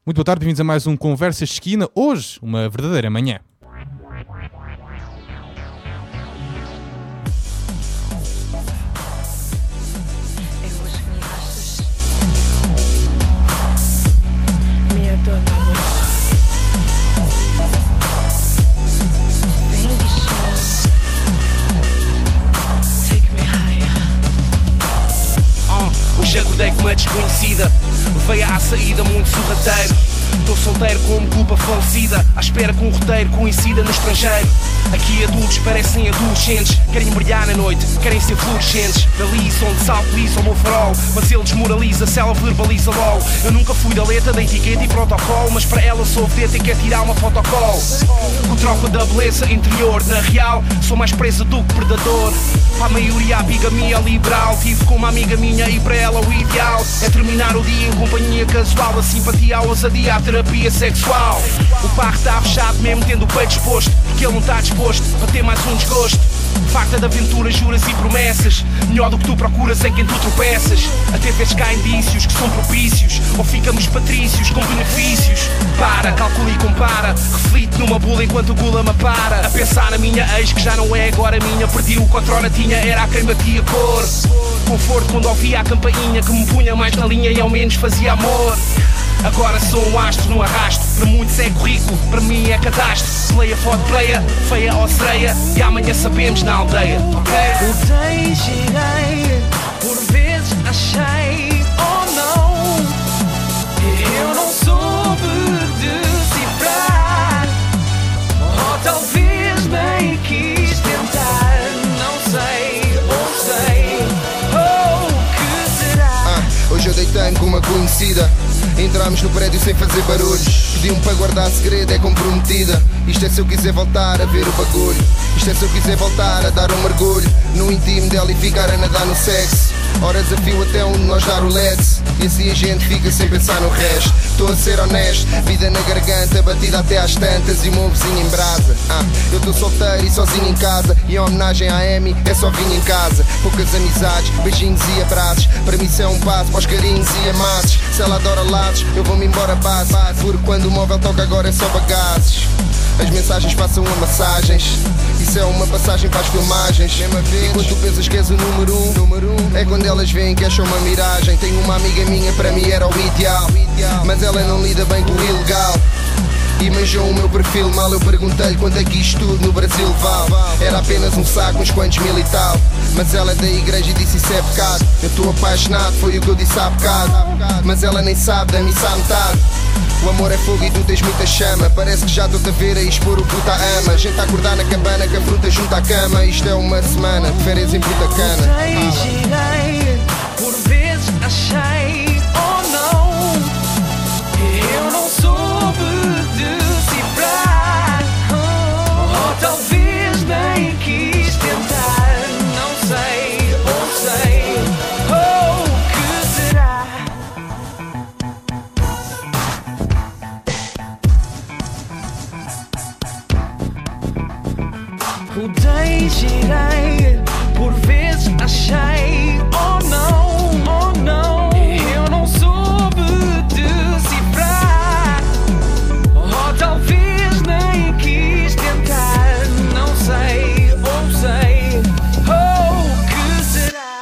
Muito boa tarde, bem-vindos a mais um Conversas de Esquina. Hoje, uma verdadeira manhã. Hoje acordei com uma desconhecida, veio à saída muito sorrateiro. Estou solteiro com uma culpa falecida, à espera que um roteiro coincida no estrangeiro. Aqui adultos parecem adolescentes, querem brilhar na noite, querem ser fluorescentes. Dali som de sal polícia ao meu farol, mas ele desmoraliza se ela verbaliza LOL. Eu nunca fui da letra, da etiqueta e protocolo, mas para ela sou vedeta e quer tirar uma fotocall. Com troca da beleza interior, na real sou mais presa do que predador. Para a maioria a bigamia liberal, tive com uma amiga minha e para ela o ideal é terminar o dia em companhia casual, a simpatia, a ousadia, a terapia sexual. O parque está fechado mesmo tendo o peito exposto, porque ele não está disposto para ter mais um desgosto. Farta de aventuras, juras e promessas, melhor do que tu procuras em quem tu tropeças. Até vezes que há indícios que são propícios, ou ficamos patrícios com benefícios. Para, calcula e compara, reflite numa bula enquanto o gula me para. A pensar na minha ex que já não é agora minha, perdi o que outrora tinha, era a quem batia cor. Conforto quando ouvia a campainha que me punha mais na linha e ao menos fazia amor. Agora sou um astro no arrasto, para muitos é currículo, para mim é catástrofe. Playa, foto, playa, feia ou sereia, e amanhã sabemos na aldeia, ok? Voltei, girei, por vezes achei, oh não, eu não soube decifrar, ou talvez nem quis tentar, não sei, ou sei, oh, o que será? Hoje eu deitei com uma conhecida, entramos no prédio sem fazer barulhos. Pediu-me para guardar segredo, é comprometida. Isto é se eu quiser voltar a ver o bagulho. Isto é se eu quiser voltar a dar um mergulho no íntimo dela e ficar a nadar no sexo. Horas a fio até onde nós dar o LED. E assim a gente fica sem pensar no resto. Estou a ser honesto, vida na garganta, batida até às tantas e o meu vizinho em brasa. Eu estou solteiro e sozinho em casa, e em homenagem à Amy é só vinho em casa. Poucas amizades, beijinhos e abraços, para mim isso é um passo para os carinhos e amassos. Se ela adora lados, eu vou-me embora base, porque quando o móvel toca agora é só bagaços. As mensagens passam a massagens, isso é uma passagem para as filmagens. E quando tu pensas que és o número um, é quando elas veem que és só uma miragem. Tenho uma amiga minha, para mim era o ideal, mas ela não lida bem com o ilegal. E manjou o meu perfil mal, eu perguntei-lhe quanto é que isto tudo no Brasil vale. Era apenas um saco, uns quantos mil e tal. Mas ela é da igreja e disse isso é pecado. Eu estou apaixonado, foi o que eu disse há bocado. Mas ela nem sabe da missa à metade. O amor é fogo e tu tens muita chama. Parece que já estou-te a ver a expor o puta ama. Gente a acordar na cabana com a fruta junto à cama. Isto é uma semana de férias em Punta Cana. Voltei, girei, por vezes achei, oh não, eu não soube decifrar, ou talvez nem quis tentar, não sei, ou sei, oh, o que será? Rodei, girei, por vezes achei, oh não, eu não soube decifrar, ou talvez nem quis tentar, não sei, ou sei, oh, o que será?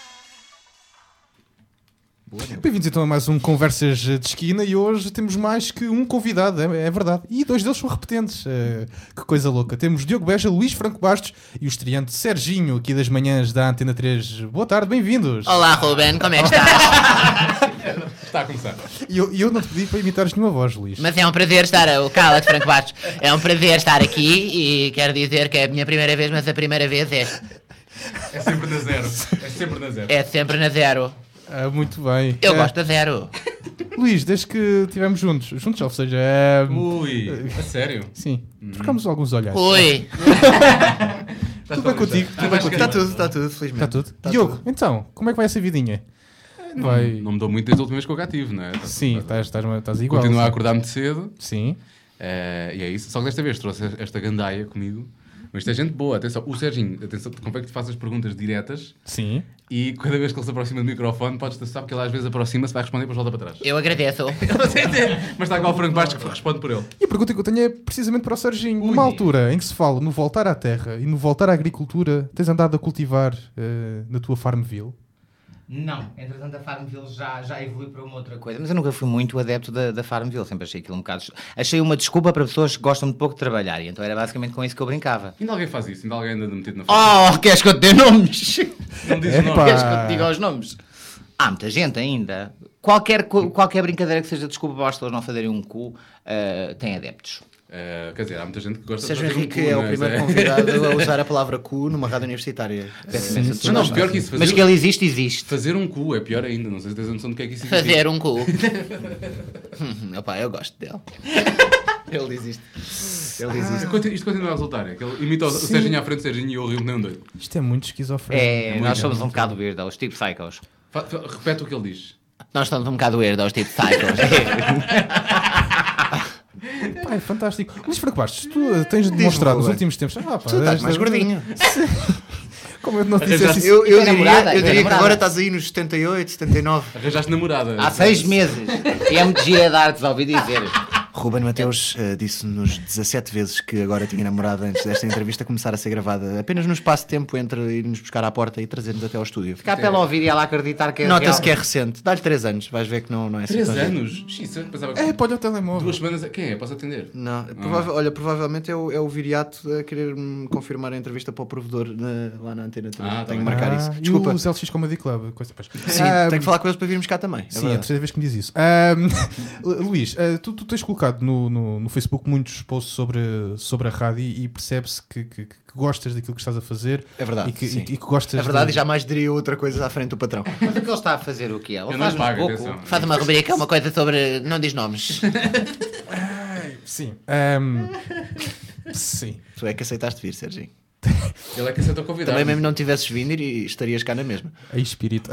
Bem-vindos então a mais um Conversas de Esquina e hoje temos mais que um convidado, é verdade. E dois deles são repetentes, que coisa louca. Temos Diogo Beja, Luís Franco Bastos e o estreante Serginho aqui das manhãs da Antena 3. Boa tarde, bem-vindos. Olá, Ruben, como é que estás? Está a começar. E eu não te pedi para imitares nenhuma voz, Luís. Mas é um prazer estar, cala-te, Franco Bastos, é um prazer estar aqui e quero dizer que é a minha primeira vez, mas a primeira vez é sempre na zero. É sempre na zero. é sempre na zero. Muito bem. Eu gosto da zero. Luís, desde que estivemos juntos, ou seja... Ui, a sério? Sim, trocamos alguns olhares. Ui, Tudo bem contigo? Está tudo, felizmente. Está tudo? Diogo, então, como é que vai essa vidinha? Não mudou muito desde a última vez que eu cá tive, não é? Sim, estás igual. Continuo a sim. acordar muito cedo. Sim. E é isso. Só que desta vez trouxe esta gandaia comigo Mas isto é gente boa, atenção. O Serginho, atenção, convém que te faças perguntas diretas Sim. e cada vez que ele se aproxima do microfone, sabe que ele às vezes aproxima-se, vai responder e depois volta para trás. Eu agradeço. Mas está igual o Franco Bastos que responde por ele. E a pergunta que eu tenho é precisamente para o Serginho. Numa altura em que se fala no voltar à terra e no voltar à agricultura, tens andado a cultivar na tua Farmville? Não, entretanto a Farmville já evolui para uma outra coisa, mas eu nunca fui muito adepto da Farmville, sempre achei aquilo um bocado... Achei uma desculpa para pessoas que gostam de pouco de trabalhar, e então era basicamente com isso que eu brincava. Ainda alguém faz isso? Ainda alguém anda metido na frente? Oh, queres que eu te dê nomes? Não diz o nome. Epá. Queres que eu te diga os nomes? Há muita gente ainda. Qualquer brincadeira que seja desculpa para as pessoas não fazerem um cu, tem adeptos. Quer dizer, há muita gente que gosta Sérgio de fazer Henrique um cu, é o não primeiro convidado a usar a palavra cu numa rádio universitária. Peço imensa desculpa. Não, pior que isso. Mas que ele existe. Fazer um cu é pior ainda. Não sei se tens a noção do que é que isso significa. Fazer um cu. Opa, eu gosto dele. Ele diz isto. Isto continua a resultar. É que ele imita o Serginho à frente do Serginho e eu rio nem um doido. Isto é muito esquizofrénico. Nós somos um bocado weirdos, tipo psychos. Repete o que ele diz. Nós somos um bocado weirdos, tipo psychos. Pá, é fantástico. Luís Franco Bastos, tu tens demonstrado nos últimos tempos... pá, Tu estás mais gordinho. Como eu não te dissesse isso? Eu É namorada, diria é que namorada. agora estás aí nos 78, 79. Arranjaste namorada. Há 6 meses. E é muito gira de artes, ouvi dizer. Ruben Mateus disse-nos 17 vezes que agora tinha namorada antes desta entrevista começar a ser gravada apenas no espaço de tempo entre ir-nos buscar à porta e trazer-nos até ao estúdio. Ficar para ela ouvir e ela acreditar que é Nota-se real. que é recente. Dá-lhe 3 anos, vais ver que não é assim. 3 tão giro. anos? Xiça, pensava que... É, pode o telemóvel. 2 semanas... Quem é? Posso atender? Não, olha, provavelmente é o Viriato a querer-me confirmar a entrevista para o provedor lá na Antena 3. Tá Tenho que bem. marcar isso. E Desculpa. os LX Comedy Club. Coisa, pois. Sim, tenho que falar com eles para virmos cá também. Sim, é a terceira vez que me diz isso. Luís, tu tens colocado no Facebook muitos posts sobre a rádio e percebe-se que gostas daquilo que estás a fazer. É verdade, E que, sim. e que gostas É verdade, de... e jamais diria outra coisa à frente do patrão. Mas o que ele está a fazer o quê? Ele Eu não faz pago, pouco. atenção. Faz uma rubrica, uma coisa sobre... Não diz nomes. Sim. Sim. Tu é que aceitaste vir, Serginho. Ele é que aceitou convidar. Também mesmo não tivesses vindo e estarias cá na mesma. Aí espírito.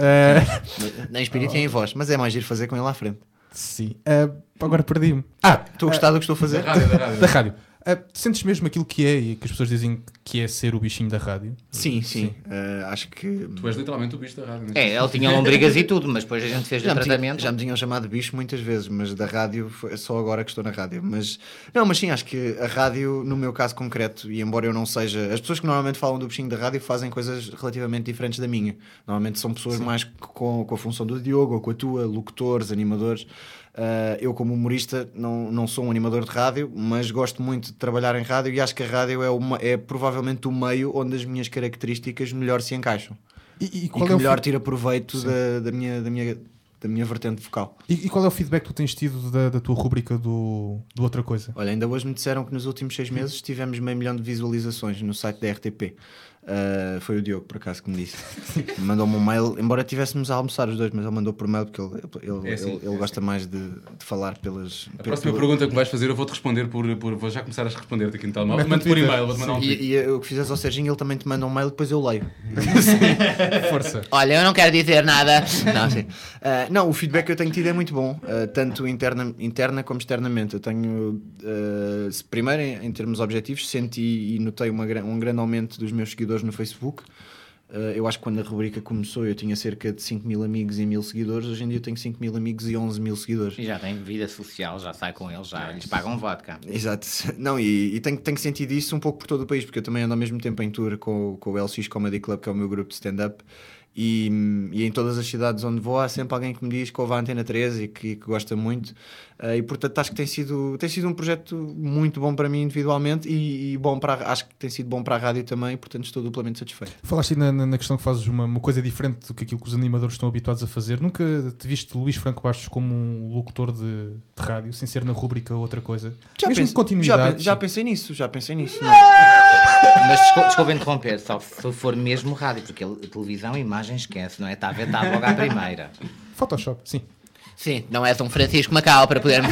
Nem espírito nem em voz, mas é mais giro fazer com ele à frente. Sim. Agora perdi-me. Estou a gostar do que estou a fazer. Da rádio. Da rádio. Sentes mesmo aquilo que é e que as pessoas dizem que é ser o bichinho da rádio? Sim. Acho que... Tu és literalmente o bicho da rádio. não é? Ele tinha lombrigas e tudo, mas depois a gente fez o tratamento. Já me tinham chamado de bicho muitas vezes, mas da rádio é só agora que estou na rádio. Mas sim, acho que a rádio, no meu caso concreto, e embora eu não seja... As pessoas que normalmente falam do bichinho da rádio fazem coisas relativamente diferentes da minha. Normalmente são pessoas mais com a função do Diogo ou com a tua, locutores, animadores. Eu como humorista não sou um animador de rádio, mas gosto muito de trabalhar em rádio e acho que a rádio é provavelmente o meio onde as minhas características melhor se encaixam E e qual que é o melhor tira proveito da minha vertente vocal. E qual é o feedback que tu tens tido da tua rubrica do Outra Coisa? Olha, ainda hoje me disseram que nos últimos 6 meses tivemos 500 mil de visualizações no site da RTP. Foi o Diogo, por acaso, que me disse. Mandou-me um mail, embora tivéssemos a almoçar os dois, mas ele mandou por mail porque ele gosta mais de falar pelas... A próxima pergunta que vais fazer eu vou-te responder vou já começar a responder-te aqui no telemóvel. Mete no Mande por Twitter. e-mail, vou-te mandar um tweet. E o que fizeres ao Serginho, ele também te manda um mail, depois eu leio. Força. Olha, eu não quero dizer nada. Não, sim. Não, o feedback que eu tenho tido é muito bom, tanto interna como externamente. Eu tenho, primeiro em termos objetivos, senti e notei um grande aumento dos meus seguidores no Facebook. Eu acho que quando a rubrica começou eu tinha cerca de 5 mil amigos e 1000 seguidores. Hoje em dia eu tenho 5 mil amigos e 11 mil seguidores. E já tem vida social, já sai com eles, já lhes pagam vodka. Exato. Não, e tenho sentido isso um pouco por todo o país, porque eu também ando ao mesmo tempo em tour com o LX Comedy Club, que é o meu grupo de stand-up. E em todas as cidades onde vou há sempre alguém que me diz que ouve a Antena 3 e que gosta muito, e portanto acho que tem sido um projeto muito bom para mim individualmente e acho que tem sido bom para a rádio também, portanto estou duplamente satisfeito. Falaste aí na questão que fazes uma coisa diferente do que aquilo que os animadores estão habituados a fazer. Nunca te viste Luís Franco Bastos como um locutor de rádio, sem ser na rubrica Outra Coisa? Mesmo continuidade. Já pensei nisso. Mas desculpa interromper, só se for mesmo rádio, porque televisão, imagem, esquece, não é? Está vetado logo à primeira. Photoshop, sim. Sim, não és um Francisco Macau para podermos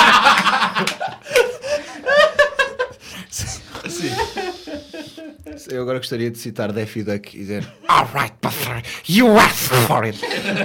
aproveitar. Eu agora gostaria de citar Daffy Duck e dizer alright, Buster, you asked for it.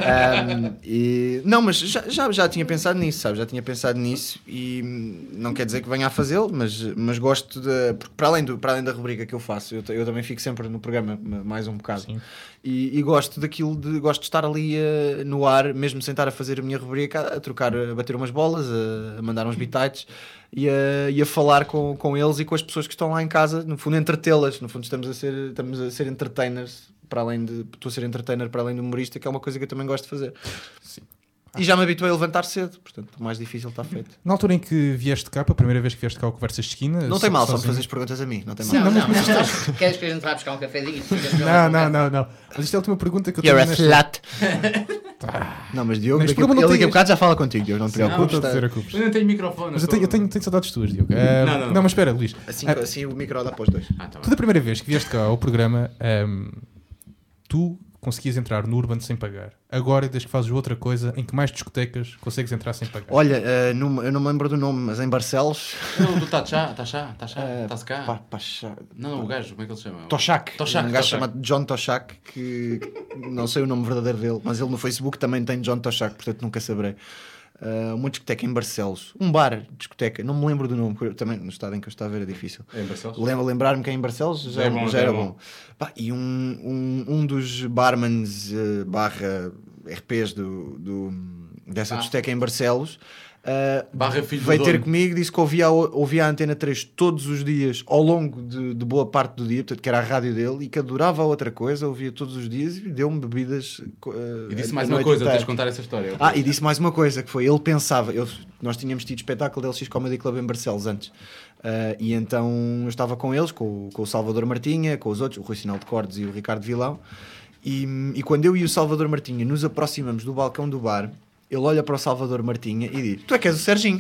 Não, mas já tinha pensado nisso, sabe? Já tinha pensado nisso e não quer dizer que venha a fazê-lo, mas gosto de... Porque para além da rubrica que eu faço, eu também fico sempre no programa mais um bocado. E gosto daquilo, gosto de estar ali no ar, mesmo sem estar a fazer a minha rubrica, a trocar, a bater umas bolas, a mandar uns bitites e a falar com eles e com as pessoas que estão lá em casa, no fundo entretê-las. No fundo estamos a ser entertainers, para além de... Estou a ser entertainer para além de humorista, que é uma coisa que eu também gosto de fazer. Sim. E já me habituei a levantar cedo, portanto o mais difícil está feito. Na altura em que vieste cá, a primeira vez que vieste cá ao Conversas de Esquina... Não tem mal, só me fazes perguntas a mim, não tem mal. Não. Queres que a gente vá buscar um cafezinho? Não. Mas isto é a última pergunta que eu You're tenho a slut. Não, mas Diogo, Neste ele programa não daqui a tens- bocado já fala contigo, Diogo, não te preocupes. Não te preocupes. Eu não tenho microfone. Mas eu tenho saudades tuas, Diogo. Não. Não, mas espera, Luís. Assim o micro dá para os dois. Tá Tu da primeira vez que vieste cá ao programa, tu conseguias entrar no Urban sem pagar. Agora, desde que fazes outra coisa, em que mais discotecas consegues entrar sem pagar? Olha, eu não me lembro do nome, mas em Barcelos... Não, do Tachá, está-se cá. Pachá. Não, o gajo, como é que ele se chama? Toshak. Um gajo Toshak. chamado John Toshak, que não sei o nome verdadeiro dele, mas ele no Facebook também tem John Toshak, portanto nunca saberei. Uma discoteca em Barcelos, um bar, discoteca, não me lembro do nome, porque também no estado em que eu estava era difícil. É em Barcelos? Lembrar-me que é em Barcelos já era bom. Pá, e um dos barmans barra RPs dessa discoteca em Barcelos Barra filho veio do ter dono. comigo, disse que ouvia a Antena 3 todos os dias ao longo de boa parte do dia, portanto que era a rádio dele, e que adorava a outra coisa, ouvia todos os dias e deu-me bebidas. E disse a mais uma noite coisa, inteira. tens de contar essa história. E disse mais uma coisa, que foi, ele pensava, nós tínhamos tido espetáculo da LX Comedy Club em Barcelos antes, e então eu estava com eles, com o Salvador Martinha, com os outros, o Rui Sinal de Cordes e o Ricardo Vilão, e quando eu e o Salvador Martinha nos aproximamos do balcão do bar, ele olha para o Salvador Martinha e diz: tu é que és o Serginho.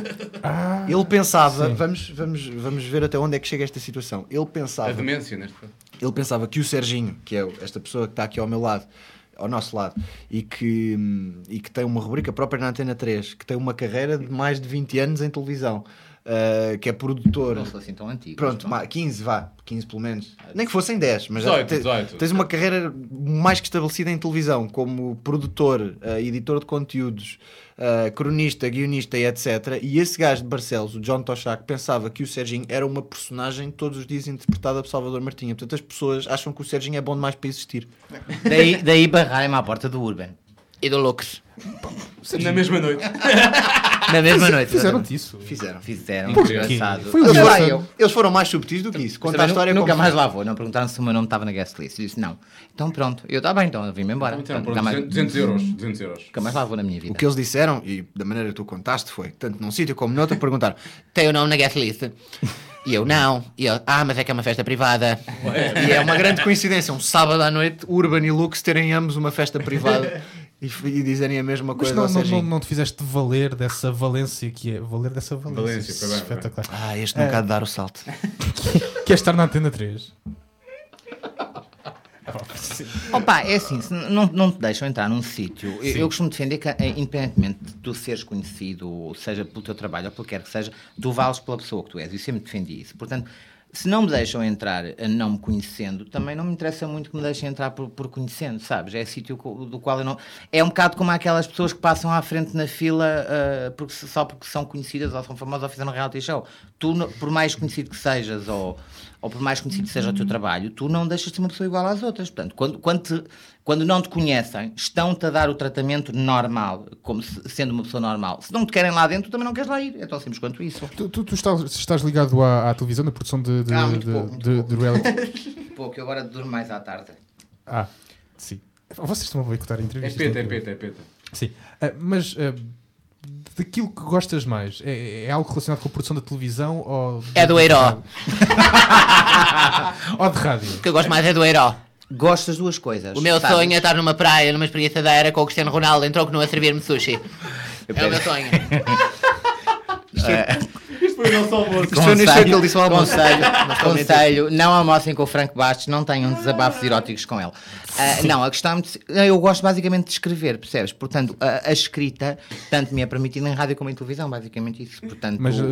Ele pensava, vamos ver até onde é que chega esta situação. Ele pensava, A demência, neste caso. ele pensava que o Serginho, que é esta pessoa que está aqui ao meu lado, ao nosso lado, e que tem uma rubrica própria na Antena 3, que tem uma carreira de mais de 20 anos em televisão, que é produtor. Não sou assim tão antigo. Pronto, 15 pelo menos. Nem que fossem 10, mas 18. tens uma carreira mais que estabelecida em televisão, como produtor, editor de conteúdos, cronista, guionista e etc. E esse gajo de Barcelos, o John Toshak, pensava que o Serginho era uma personagem todos os dias interpretada por Salvador Martinha. Portanto, as pessoas acham que o Serginho é bom demais para existir. Daí barrarem-me à porta do Urban. E do Lux. Na mesma noite. Na mesma noite. Fizeram-te isso? Fizeram. Porquê? Engraçado. Foi Eles Olha, foram, eu. eles foram mais subtis do que isso. Conta a Também história nunca como mais foi. lá vou. Não perguntaram se o meu nome estava na guest list. Eu disse não. Então pronto. Eu estava bem, então eu vim-me embora. Então, Nunca pronto, mais, 200 euros. 200 euros. nunca mais lá vou na minha vida. O que eles disseram, e da maneira que tu contaste, foi tanto num sítio como noutro, perguntaram: tem o nome na guest list? E eu, não. E eu, mas é que é uma festa privada. E é uma grande coincidência, um sábado à noite, Urban e Lux terem ambos uma festa privada e dizerem a mesma Mas coisa ao Serginho. não te fizeste valer dessa valência que é. Valer dessa valência. Valência, foi bem, foi bem. Espetacular. Este não há de dar o salto. Queres estar na Antena 3? Opa, é assim, se não te deixam entrar num sítio. Eu costumo defender que, independentemente de tu seres conhecido, seja pelo teu trabalho ou pelo que quer que seja, tu vales pela pessoa que tu és. Eu sempre defendi isso. Portanto, se não me deixam entrar não me conhecendo, também não me interessa muito que me deixem entrar por conhecendo, sabes? É sítio do qual eu não... É um bocado como aquelas pessoas que passam à frente na fila só porque são conhecidas ou são famosas ou fizeram um reality show. Tu, por mais conhecido que sejas ou por mais conhecido que seja o teu trabalho, tu não deixas de ser uma pessoa igual às outras. Portanto, quando não te conhecem, estão-te a dar o tratamento normal, como sendo uma pessoa normal. Se não te querem lá dentro, tu também não queres lá ir. É tão simples quanto isso. Tu estás ligado à televisão, na produção de reality? Pouco, eu agora durmo mais à tarde. Sim. Vocês estão a boicotar a É entrevista. peta. Sim. Mas daquilo que gostas mais, é algo relacionado com a produção da televisão ou... É do Eiró. Ou de rádio? O que eu gosto mais é do Eiró. Gosto das duas coisas. O meu sabes? sonho é estar numa praia, numa espreguiçadeira com o Cristiano Ronaldo em troco a servir-me sushi. É o meu sonho. Isto foi o nosso almoço. Isto foi no que ele disse ao almoço. Conselho, não almocem com o Franco Bastos, não tenham desabafos eróticos com ele. Não, a questão eu gosto basicamente de escrever, percebes? Portanto, a escrita tanto me é permitida em rádio como em televisão, basicamente isso. Portanto, Mas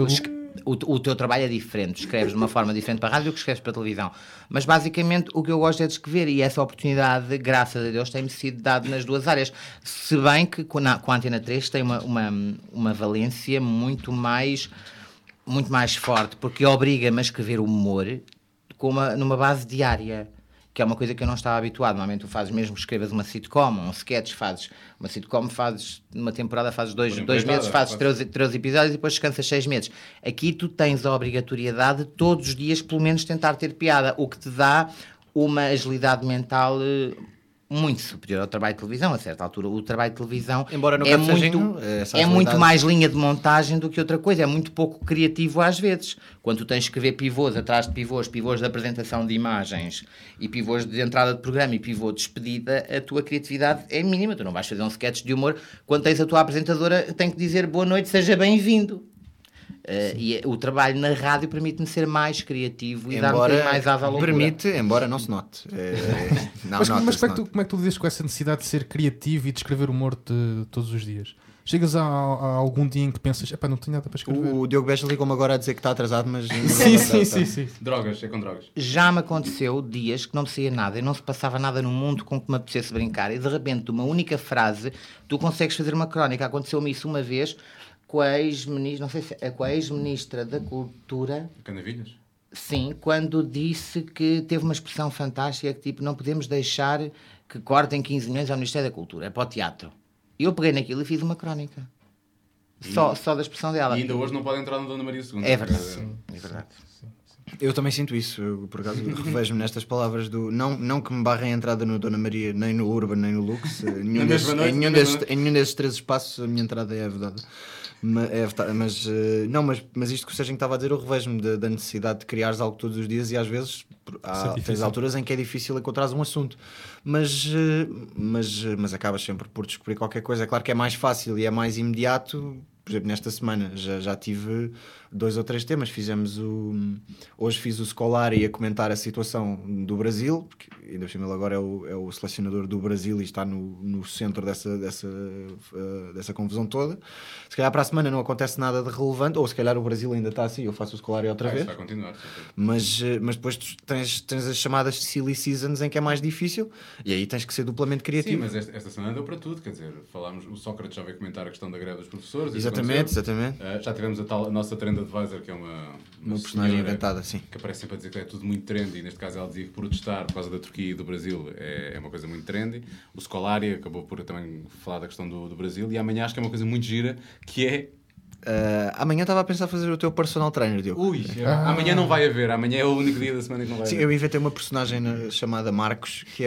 o teu trabalho é diferente, tu escreves de uma forma diferente para a rádio do que escreves para a televisão. Mas basicamente o que eu gosto é de escrever, e essa oportunidade, graças a Deus, tem-me sido dada nas duas áreas. Se bem que com a Antena 3 tem uma valência muito mais forte, porque obriga-me a escrever humor numa base diária, que é uma coisa que eu não estava habituado. Normalmente tu fazes mesmo, escrevas uma sitcom, um sketch, uma sitcom fazes, numa temporada fazes dois meses, fazes 13 episódios e depois descansas 6 meses. Aqui tu tens a obrigatoriedade de todos os dias pelo menos tentar ter piada, o que te dá uma agilidade mental muito superior ao trabalho de televisão. A certa altura o trabalho de televisão Embora no é caso muito, seja é muito mais linha de montagem do que outra coisa, é muito pouco criativo às vezes. Quando tu tens que ver pivôs atrás de pivôs de apresentação de imagens e pivôs de entrada de programa e pivô de despedida, a tua criatividade é mínima. Tu não vais fazer um sketch de humor quando tens a tua apresentadora que tem que dizer boa noite, seja bem-vindo. E o trabalho na rádio permite-me ser mais criativo e dar um bocadinho mais asa à loucura. Permite, embora não se note. Mas como é que tu lidas com essa necessidade de ser criativo e de escrever humor todos os dias? Chegas a algum dia em que pensas, epá, não tenho nada para escrever. O Diogo Beja ligou-me agora a dizer que está atrasado, mas... Sim. Drogas, é com drogas. Já me aconteceu dias que não me saía nada e não se passava nada no mundo com que me apetecesse brincar, e de repente, de uma única frase, tu consegues fazer uma crónica. Aconteceu-me isso uma vez com a ex-ministra, não sei se é com a ex-ministra da Cultura. Canavilhas? Sim, quando disse que teve uma expressão fantástica, que tipo, não podemos deixar que cortem 15 milhões ao Ministério da Cultura, é para o teatro. E eu peguei naquilo e fiz uma crónica. Só da expressão dela. E ainda hoje não pode entrar no Dona Maria II. É verdade. Sim, é verdade. Eu também sinto isso, eu, por acaso revejo-me nestas palavras do... Não que me barrem a entrada no Dona Maria, nem no Urban, nem no Lux. Em nenhum desses 3 espaços a minha entrada é vedada. Mas isto que o Sérgio estava a dizer, eu revejo-me da necessidade de criares algo todos os dias, e às vezes tens alturas em que é difícil encontrar um assunto, mas acabas sempre por descobrir qualquer coisa. É claro que é mais fácil e é mais imediato. Por exemplo, nesta semana já tive 2 ou 3 temas. Hoje fiz o Scolari a comentar a situação do Brasil, porque ainda por cima ele agora é o selecionador do Brasil e está no centro dessa confusão toda. Se calhar para a semana não acontece nada de relevante, ou se calhar o Brasil ainda está assim, eu faço o Scolari outra vez. Vai continuar. Mas depois tens as chamadas silly seasons em que é mais difícil, e aí tens que ser duplamente criativo. Sim, mas esta semana deu para tudo, quer dizer, o Sócrates já veio comentar a questão da greve dos professores. Exatamente. Já tivemos a nossa trend advisor, que é uma personagem inventada, sim. Que aparece sempre a dizer que é tudo muito trendy, e neste caso ela dizia que protestar por causa da Turquia e do Brasil é uma coisa muito trendy. O Scolari acabou por também falar da questão do Brasil, e amanhã acho que é uma coisa muito gira, que é... amanhã estava a pensar fazer o teu personal trainer, Diogo. Amanhã não vai haver, amanhã é o único dia da semana que não vai haver. Sim, eu inventei uma personagem chamada Marcos, que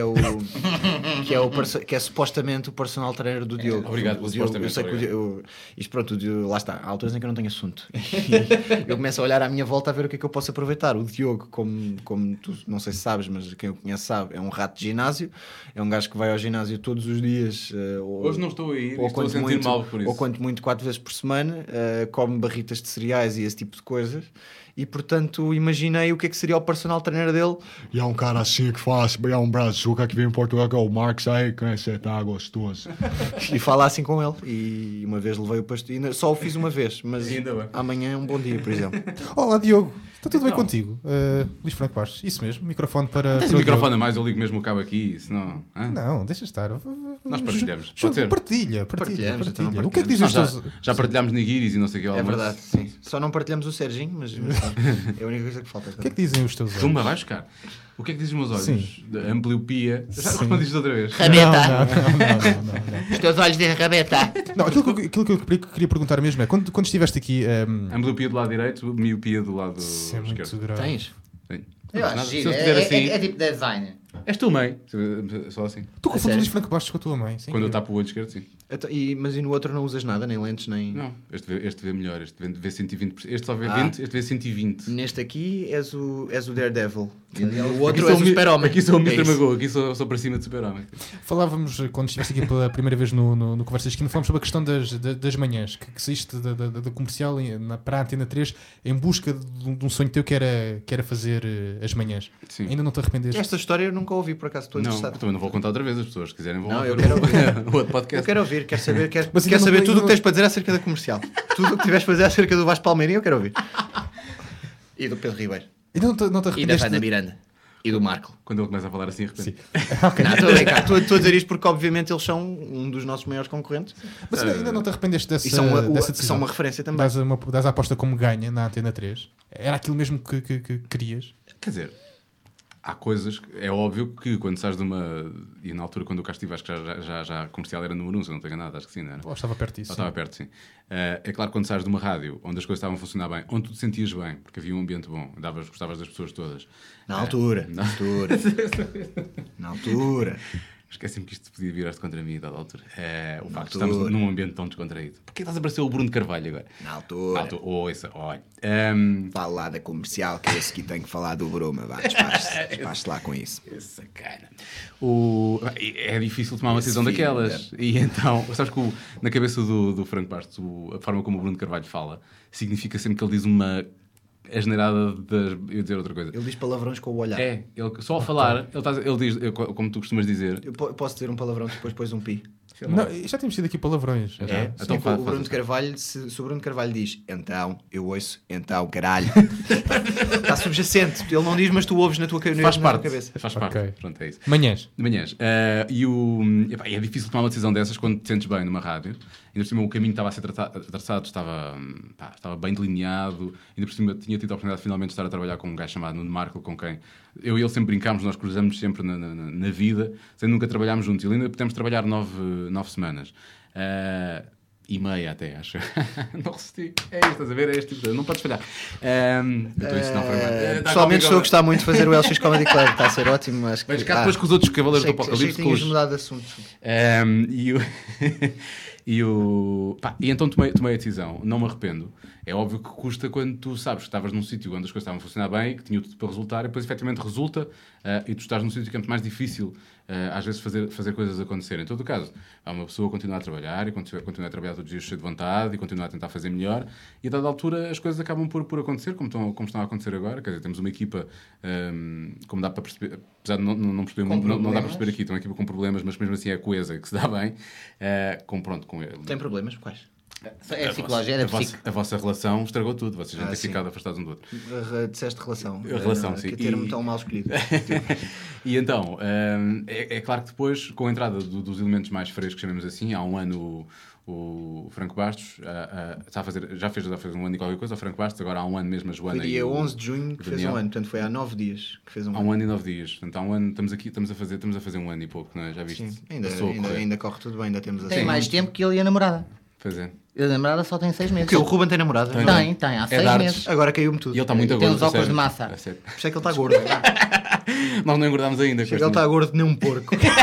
é supostamente o personal trainer do Diogo. Obrigado pelo supostamente. Eu sei que isto pronto, lá está, há alturas em que eu não tenho assunto. Eu começo a olhar à minha volta a ver o que é que eu posso aproveitar. O Diogo, como tu não sei se sabes, mas quem o conhece sabe, é um rato de ginásio, é um gajo que vai ao ginásio todos os dias. Hoje não estou a ir, estou a sentir mal por isso. Ou quanto muito 4 vezes por semana. Come barritas de cereais e esse tipo de coisas, e portanto imaginei o que é que seria o personal trainer dele. E há um cara assim que faz, é um brazuca que vem em Portugal, que é o Marcos, aí que você tá gostoso. E fala assim com ele, e uma vez levei o pastor, só o fiz uma vez, mas amanhã é um bom dia, por exemplo. Olá Diogo, está tudo bem contigo? Luís Franco Bastos, isso mesmo, microfone para... Se o microfone a mais, eu ligo mesmo o cabo aqui, senão... Não, deixa estar. Nós partilhamos, pode ser? Partilha. Partilhamos. O que é que dizem os teus... Já partilhámos nigiris e não sei o que. É verdade, sim. Só não partilhamos o Serginho, mas é a única coisa que falta. O que é que dizem os teus olhos? Tumba, vai buscar. O que é que dizem os meus olhos? Sim. Ambliopia. Já respondiste outra vez? Rabeta. Não. Os teus olhos dizem rabeta. Não, aquilo que eu queria perguntar mesmo é, quando estiveste aqui... Ambliopia do lado direito, miopia do lado Isso é muito esquerdo. grave. Tens? Sim. Eu acho Se giro, eu estiver assim... é tipo design. És tu, mãe. Só assim. Tu confundes Luís Franco Bastos com a tua mãe, sim? Quando eu tapo o olho esquerdo, sim. Mas no outro não usas nada, nem lentes, nem... Não, este vê melhor. Este vê 120%. Este só vê 20, este vê 120. Neste aqui és o Daredevil. O outro és o Super-Homem. Aqui sou o Mr. É isso. Magoo, aqui sou para cima de Super-Homem. Falávamos, quando estiveste aqui pela primeira vez no Conversas de Esquina, falámos sobre a questão das manhãs, que saíste da comercial para a Antena 3 em busca de um sonho teu que era fazer as manhãs. Sim. Ainda não te arrependeste? Esta história eu nunca ouvi, por acaso estou Não, interessado. também não vou contar outra vez, as pessoas quiserem vão Não, eu ouvir quero ouvir. o outro podcast. Eu quero ouvir, quero Mas saber ainda tudo o que tens para dizer acerca da comercial. Tudo o que tiveres para dizer acerca do Vasco Palmeirinho eu quero ouvir. E do Pedro Ribeiro. E não te E da arrependeste? Wanda Miranda. E do Marco. Quando ele começa a falar assim, repente. Não, estou a brincar. Estou a dizer isto porque, obviamente, eles são um dos nossos maiores concorrentes. Mas ainda não te arrependeste dessa, E são uma decisão? referência também. Dás a aposta como ganha na Antena 3? Era aquilo mesmo que querias? Quer dizer, há coisas... É óbvio que quando sais de uma... E na altura, quando eu cá estive, acho que já a comercial era número 1, se eu não tenho nada, acho que sim, não era? Ou estava perto disso? Ou estava perto, sim. É claro que quando sais de uma rádio onde as coisas estavam a funcionar bem, onde tu te sentias bem, porque havia um ambiente bom, gostavas das pessoas todas. Na altura. Na altura. Esqueci-me que isto podia virar-se contra mim a dada altura. O facto de estarmos num ambiente tão descontraído. Porquê estás a aparecer o Bruno Carvalho agora? Na altura. Olha. Fala lá da comercial, que esse aqui tem que falar do Bruma. Vais lá com isso. Sacana. É difícil tomar uma decisão daquelas. E então, sabes que na cabeça do Franco Bastos, a forma como o Bruno Carvalho fala, significa sempre que ele diz uma asneirada das... Eu ia dizer outra coisa. Ele diz palavrões com o olhar. Ele só a falar, ele diz, como tu costumas dizer... Eu posso dizer um palavrão depois pões um pi. Não, já tínhamos tido aqui palavrões. Então, o Bruno Carvalho, se o Bruno Carvalho diz então, eu ouço, então, caralho. Está subjacente. Ele não diz, mas tu ouves na tua cabeça. Faz parte. Ok. Pronto, é isso. Manhãs. É difícil tomar uma decisão dessas quando te sentes bem numa rádio. Ainda por cima o caminho estava a ser traçado, estava bem delineado. Ainda por cima tinha tido a oportunidade de finalmente estar a trabalhar com um gajo chamado Nuno Marco, com quem eu e ele sempre brincámos, nós cruzamos sempre na vida, sem nunca trabalharmos juntos. E ainda podemos trabalhar 9 semanas. E meia até, acho. Não resisti. É isto, estás a ver? É este tipo de... Não podes falhar. Eu estou a ensinar para pessoalmente estou a gostar muito de fazer o LX Comedy Club. Está a ser ótimo. Acho que... Mas cá depois com os outros Cavaleiros do Apocalipse... Achei que tinhas mudado de assunto. E então tomei a decisão. Não me arrependo. É óbvio que custa quando tu sabes que estavas num sítio onde as coisas estavam a funcionar bem, que tinha tudo para resultar, e depois efetivamente resulta, e tu estás num sítio que é muito mais difícil, às vezes, fazer coisas acontecerem. Em todo o caso, há uma pessoa que continua a trabalhar, e continua a trabalhar todos os dias cheio de vontade, e continua a tentar fazer melhor, e a dada altura as coisas acabam por acontecer, como estão a acontecer agora. Quer dizer, temos uma equipa, como dá para perceber, apesar de não perceber muito, não dá para perceber aqui, tem uma equipa com problemas, mas mesmo assim é coesa, que se dá bem. Tem problemas? Quais? É psicológico, a vossa relação estragou tudo, vocês já têm ficado afastados um do outro. Disseste relação. A relação, sim. Que termo tão mal escolhido. E então, é claro que depois, com a entrada dos elementos mais frescos, chamemos assim, há um ano o Franco Bastos já fez um ano e qualquer coisa, o Franco Bastos, agora há um ano mesmo a Joana. Foi dia 11 de junho que fez um ano, portanto foi há 9 dias que fez um ano. Há um ano e 9 dias, portanto há um ano, estamos a fazer um ano e pouco, não é? Já viste? Sim, ainda corre tudo bem, ainda temos Tem mais tempo que ele e a namorada. Pois é. A namorada só tem 6 meses. Porque o Ruben tem namorada? Tem, há 6 meses. Agora caiu-me tudo. E ele está muito Tem gordo. os óculos de massa. Por isso é que ele está gordo. Nós não engordámos ainda. Ele está gordo nem um porco. Por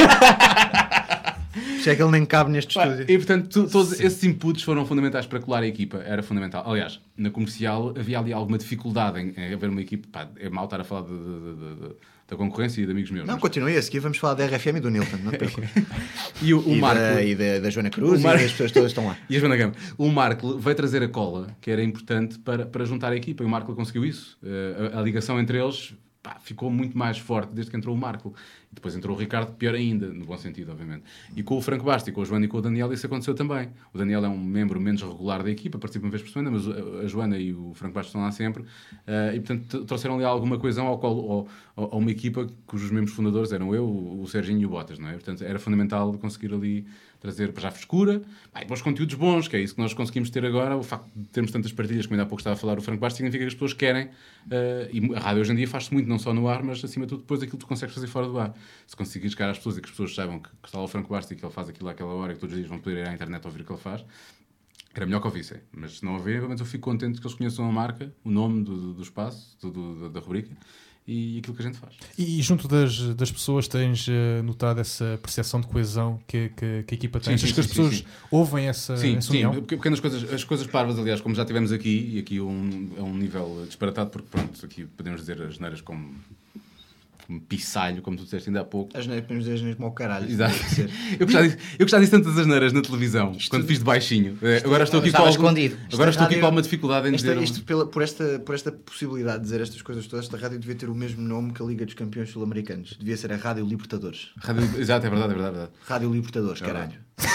isso é que ele nem cabe neste estúdio. E portanto, todos esses inputs foram fundamentais para colar a equipa. Era fundamental. Aliás, na comercial havia ali alguma dificuldade em haver uma equipa. É mal estar a falar da concorrência e de amigos meus. Não, continue a seguir, vamos falar da RFM e do Nilton, não te preocupes. E o Marco... da Joana Cruz, e as pessoas todas estão lá. E a Joana Gama. O Marco veio trazer a cola, que era importante para juntar a equipa, e o Marco conseguiu isso. A ligação entre eles ficou muito mais forte desde que entrou o Marco. E depois entrou o Ricardo, pior ainda, no bom sentido, obviamente. E com o Franco Bastos, e com a Joana e com o Daniel, isso aconteceu também. O Daniel é um membro menos regular da equipa, participa uma vez por semana, mas a Joana e o Franco Bastos estão lá sempre. E, portanto, trouxeram ali alguma coesão a uma equipa cujos membros fundadores eram eu, o Serginho e o Botas, não é? Portanto, era fundamental conseguir ali trazer para já frescura, e depois conteúdos bons, que é isso que nós conseguimos ter agora. O facto de termos tantas partilhas, como ainda há pouco estava a falar o Franco Bastos, significa que as pessoas querem, e a rádio hoje em dia faz-se muito, não só no ar, mas acima de tudo depois aquilo que tu consegues fazer fora do ar. Se conseguires chegar às pessoas e que as pessoas saibam que está lá o Franco Bastos e que ele faz aquilo àquela hora e que todos os dias vão poder ir à internet ouvir o que ele faz, era melhor que ouvissem. Mas se não ouvir, pelo menos eu fico contente que eles conheçam a marca, o nome do espaço, da rubrica, e aquilo que a gente faz. E junto das pessoas tens notado essa percepção de coesão que a equipa tem? Achas que as pessoas ouvem essa união? Sim, pequenas coisas, as coisas parvas, aliás, como já tivemos aqui, e aqui é um nível disparatado, porque pronto, aqui podemos dizer as neiras como pissalho, como tu disseste ainda há pouco. As neiras, podemos dizer as neiras como ao caralho. Exato. Eu que já disse tantas asneiras na televisão, quando fiz de baixinho. Agora estou aqui com alguma dificuldade em dizer... Por esta possibilidade de dizer estas coisas todas, esta rádio devia ter o mesmo nome que a Liga dos Campeões Sul-Americanos. Devia ser a Rádio Libertadores. Exato, é verdade. Rádio Libertadores, caralho.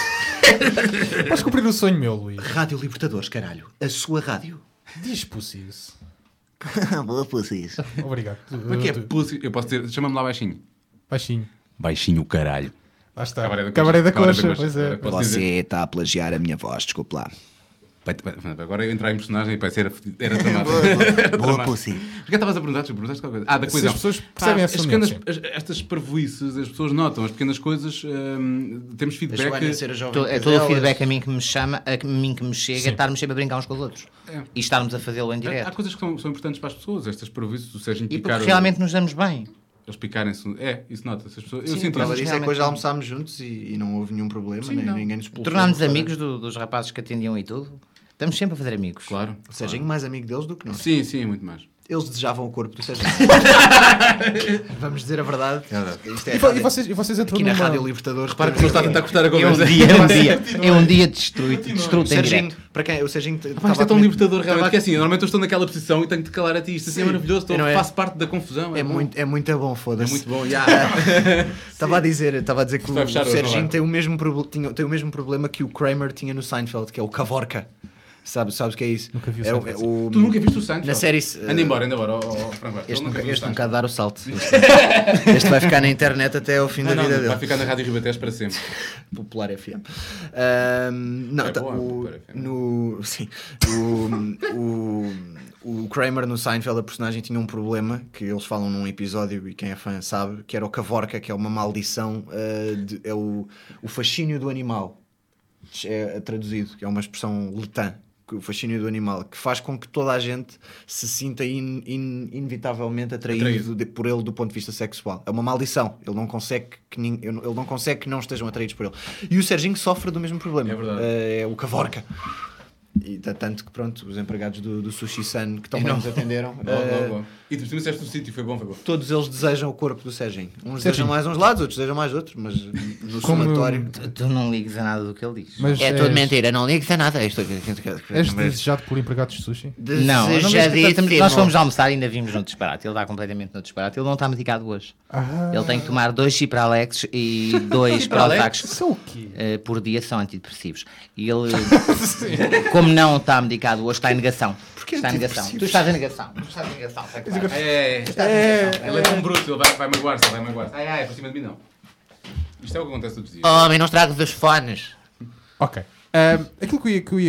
Podes cumprir o sonho meu, Luís. Rádio Libertadores, caralho. A sua rádio. Diz pussy isso. Boa pussy. Obrigado. Como é que é pussy? Eu posso dizer, chama-me lá baixinho. Baixinho. Baixinho, caralho. Lá está. Cabaré da Cabaré da Coxa. Coxa, pois é. Posso dizer? Você está a plagiar a minha voz, desculpe lá. Agora eu entrar em personagem e parece era tramado. Boa pussy. Por que estavas a perguntar? Tu perguntaste qualquer coisa. Da Se coisa. as pessoas percebem essa união, sim. Estas parvoices, as pessoas notam as pequenas coisas, temos feedback. É todo o feedback a mim que me chama, a mim que me chega, é estarmos sempre a brincar uns com os outros. E estarmos a fazê-lo em Há direto. coisas que são importantes para as pessoas, estas parvoices, o Sérgio E picar. porque realmente nos damos bem. Eles picarem-se. Isso nota-se. As pessoas, eu Sim, sinto prova isso. disso é que hoje almoçámos juntos e não houve nenhum problema, Sim, nem não. ninguém nos expulsou. Tornámos amigos dos rapazes que atendiam e tudo. Estamos sempre a fazer amigos. Claro. O Serginho mais amigo deles do que nós. Sim, muito mais. Eles desejavam o corpo do Serginho. Vamos dizer a verdade. Isto é E vocês entram aqui na numa... Rádio Libertador. Repara que não está a tentar cortar a É um conversa. dia, é um dia destruído O em Serginho, direto. para quem? O Serginho Pá, isto estava é a tão comer- libertador realmente, estava a- porque assim, normalmente eu estou naquela posição e tenho que te calar a ti. Isto assim é Sim. maravilhoso, Não é? faço parte da confusão. É bom. muito bom, É foda-se. muito bom. Estava a dizer que vai o fechar hoje, não Serginho vai? tem o mesmo problema que o Kramer tinha no Seinfeld, que é o Kavorka. Sabes o que é isso? Nunca vi o É Seinfeld. Tu nunca viste o Seinfeld? Na série... Anda embora, Franco. Este Nunca nunca vi o um Seinfeld. bocado dar o salto. Este vai ficar na internet até ao fim da vida Não, dele. vai ficar na Rádio Ribatejo para sempre. Popular FM. Não, É boa, o, Popular FM. no, sim, o Kramer no Seinfeld, a personagem tinha um problema que eles falam num episódio e quem é fã sabe, que era o Kavorka, que é uma maldição, é o fascínio do animal, é traduzido, que é uma expressão letã. O fascínio do animal, que faz com que toda a gente se sinta inevitavelmente atraído por ele do ponto de vista sexual. É uma maldição. Ele não consegue que não estejam atraídos por ele. E o Serginho sofre do mesmo problema. É verdade. É o Kavorka. E tanto que, pronto, os empregados do Sushi Sun que também nos atenderam, Logo. E tu disseste o sítio, foi bom. todos eles desejam o corpo do Serginho. Uns Serginho. desejam mais uns lados, outros desejam mais outros, mas no Como- somatório... Tu não ligues a nada do que ele diz. Mas É tudo mentira, não ligues a nada. Isto És desejado por empregados de sushi? Não, Desejadíssimo. nós fomos almoçar e ainda vimos no disparate. Ele está completamente no disparate. Ele não está medicado hoje. Ele tem que tomar 2 Cipralex e 2 Prozacs São o quê? por dia, são antidepressivos. E ele, como não está medicado hoje, está em negação. Está em negação. Tu estás em negação. Sei que vai. Ele é um bruto, ele vai magoar-se. Ai, por cima de mim não. Isto é o que acontece todos os dias. Homem, não estragues os fones. Ok. Aquilo que eu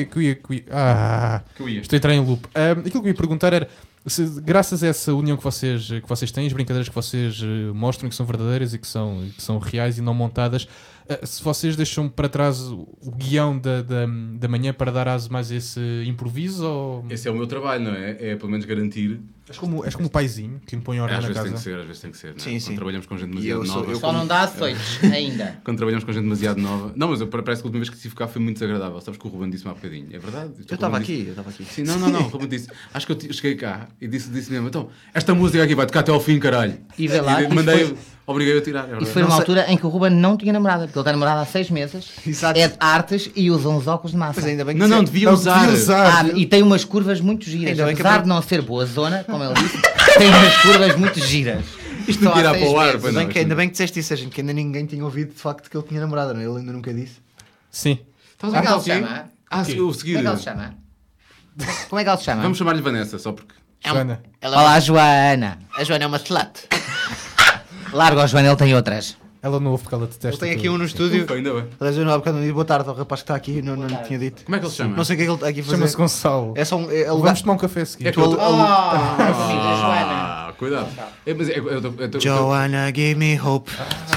ia... Que eu ia. Estou a entrar em loop. Aquilo que eu ia perguntar era se, graças a essa união que vocês têm, as brincadeiras que vocês mostram que são verdadeiras e que são reais e não montadas, se vocês deixam para trás o guião da manhã para dar aso mais a esse improviso ou... Esse é o meu trabalho, não é? É pelo menos garantir. És como o paizinho que impõe ordem Às na vezes casa. tem que ser. Não é? Sim, Quando sim. trabalhamos com gente E eu demasiado sou- nova. eu Só não dá açoites ainda. Quando trabalhamos com gente demasiado nova. Não, mas parece que a última vez que estive cá foi muito desagradável. Sabes que o Ruben disse-me há bocadinho. É verdade? Eu estava aqui. Sim, não. O Ruben disse. Acho que eu cheguei cá e disse mesmo. Então, esta música aqui vai tocar até ao fim, caralho. E vê lá, Obriguei-o a tirar. É E verdade. foi numa altura em que o Ruben não tinha namorada, porque ele está namorado há 6 meses, Exato. é de artes e usa uns óculos de massa. Mas ainda bem que Não, devia usar. E tem umas curvas muito giras. Ainda bem que Apesar de não ser boa zona, como ele disse, tem umas curvas muito giras. Isto não Só há tira 6 para o ar, meses. pois não. Ainda bem que disseste isso, gente, que ainda ninguém tinha ouvido de facto que ele tinha namorada, não é? Ele ainda nunca disse. Sim. Como é que ela se chama? O Como seguir. é que ela se chama? Como é que ela se chama? Vamos chamar-lhe Vanessa, só porque. Joana. Olá, Joana. A Joana é uma slut. Larga ao Joana, ele tem outras. Ela não ouve porque ela detesta. Ele tem aqui tudo. um no estúdio. Ufa, ainda bem. Aliás, eu não há bocado não disse boa tarde ao rapaz que está aqui, não lhe tinha dito. Como é que ele se chama? Não sei o que é que ele está aqui a fazer. Chama-se Gonçalo. É só um. É Vamos tomar um café a seguir. É que eu tô- Joana. Cuidado. Mas Joanna gave me hope.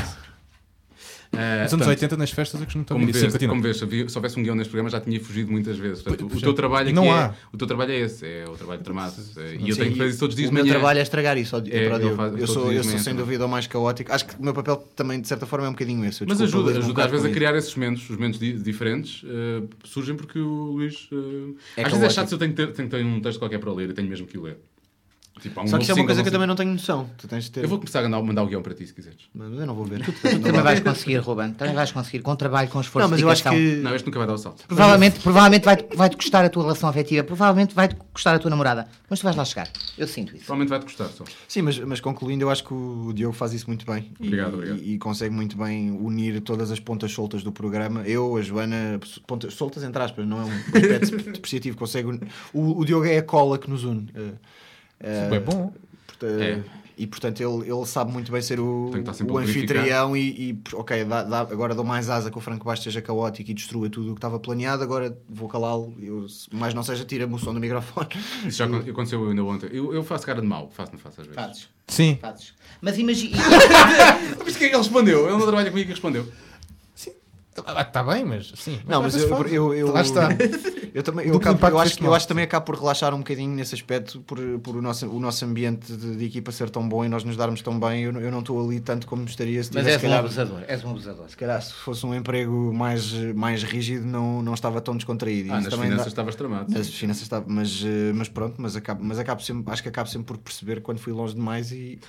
Nos anos 80, nas festas, eu costumo Como também. vês, se houvesse um guião neste programa já tinha fugido muitas vezes. Portanto, o teu trabalho aqui Não há. o teu trabalho é esse, é o trabalho tramado. E eu Sim, tenho que fazer isso todos os dias o de meu manhã. trabalho é estragar isso para o ele Diogo. faz- Eu todos sou os dias de manhã sem também. dúvida o mais caótico. Acho que o meu papel também, de certa forma, é um bocadinho esse. Eu Mas desculpo, ajuda Luís, um às bocado vezes a com criar esses momentos, os momentos diferentes, surgem porque o Luís. É às vezes é caótico. chato se eu tenho que ter um texto qualquer para ler e tenho mesmo que o ler. Tipo, há um isso. Só que isso é novo uma coisa single, que eu também não tenho noção. Tu tens de ter. Eu vou começar a mandar o guião para ti se quiseres. Mas eu não vou ver. Também vais conseguir, Ruben. Também vais conseguir. Com trabalho, com esforço, Não, mas eu acho dedicação. que. Não, este nunca vai dar o salto. Provavelmente vai-te custar a tua relação afetiva. Provavelmente vai-te custar a tua namorada. Mas tu vais lá chegar. Eu sinto isso. Provavelmente vai-te gostar só. Sim, mas concluindo, eu acho que o Diogo faz isso muito bem. Obrigado. E consegue muito bem unir todas as pontas soltas do programa. Eu, a Joana, pontas soltas entre aspas, não é um aspecto depreciativo. Consegue o Diogo é a cola que nos une. Isso é bom. E portanto ele sabe muito bem ser o Tem que estar sempre a anfitrião ok, agora dou mais asa que o Franco Bastos seja caótico e destrua tudo o que estava planeado, agora vou calá-lo, mais não seja, tira-me o som do microfone. Isso já aconteceu ainda ontem. Eu faço cara de mau, não faço às vezes. Fazes. Sim. Fazes. Mas imagina. Por isso que é que ele respondeu? Ele não trabalha comigo e respondeu. Está bem, mas sim. Não, mas eu Lá está. Eu também, Duplo impacto eu deste acho mal. que também acabo por relaxar um bocadinho nesse aspecto por o nosso ambiente de equipa ser tão bom e nós nos darmos tão bem. Eu não estou ali tanto como gostaria se Mas tivesse, és um abusador. És um abusador. se calhar se fosse um emprego mais rígido não estava tão descontraído. Nas finanças estavas tramado. Nas finanças estava, mas pronto, acabo sempre, acho que acabo sempre por perceber quando fui longe demais e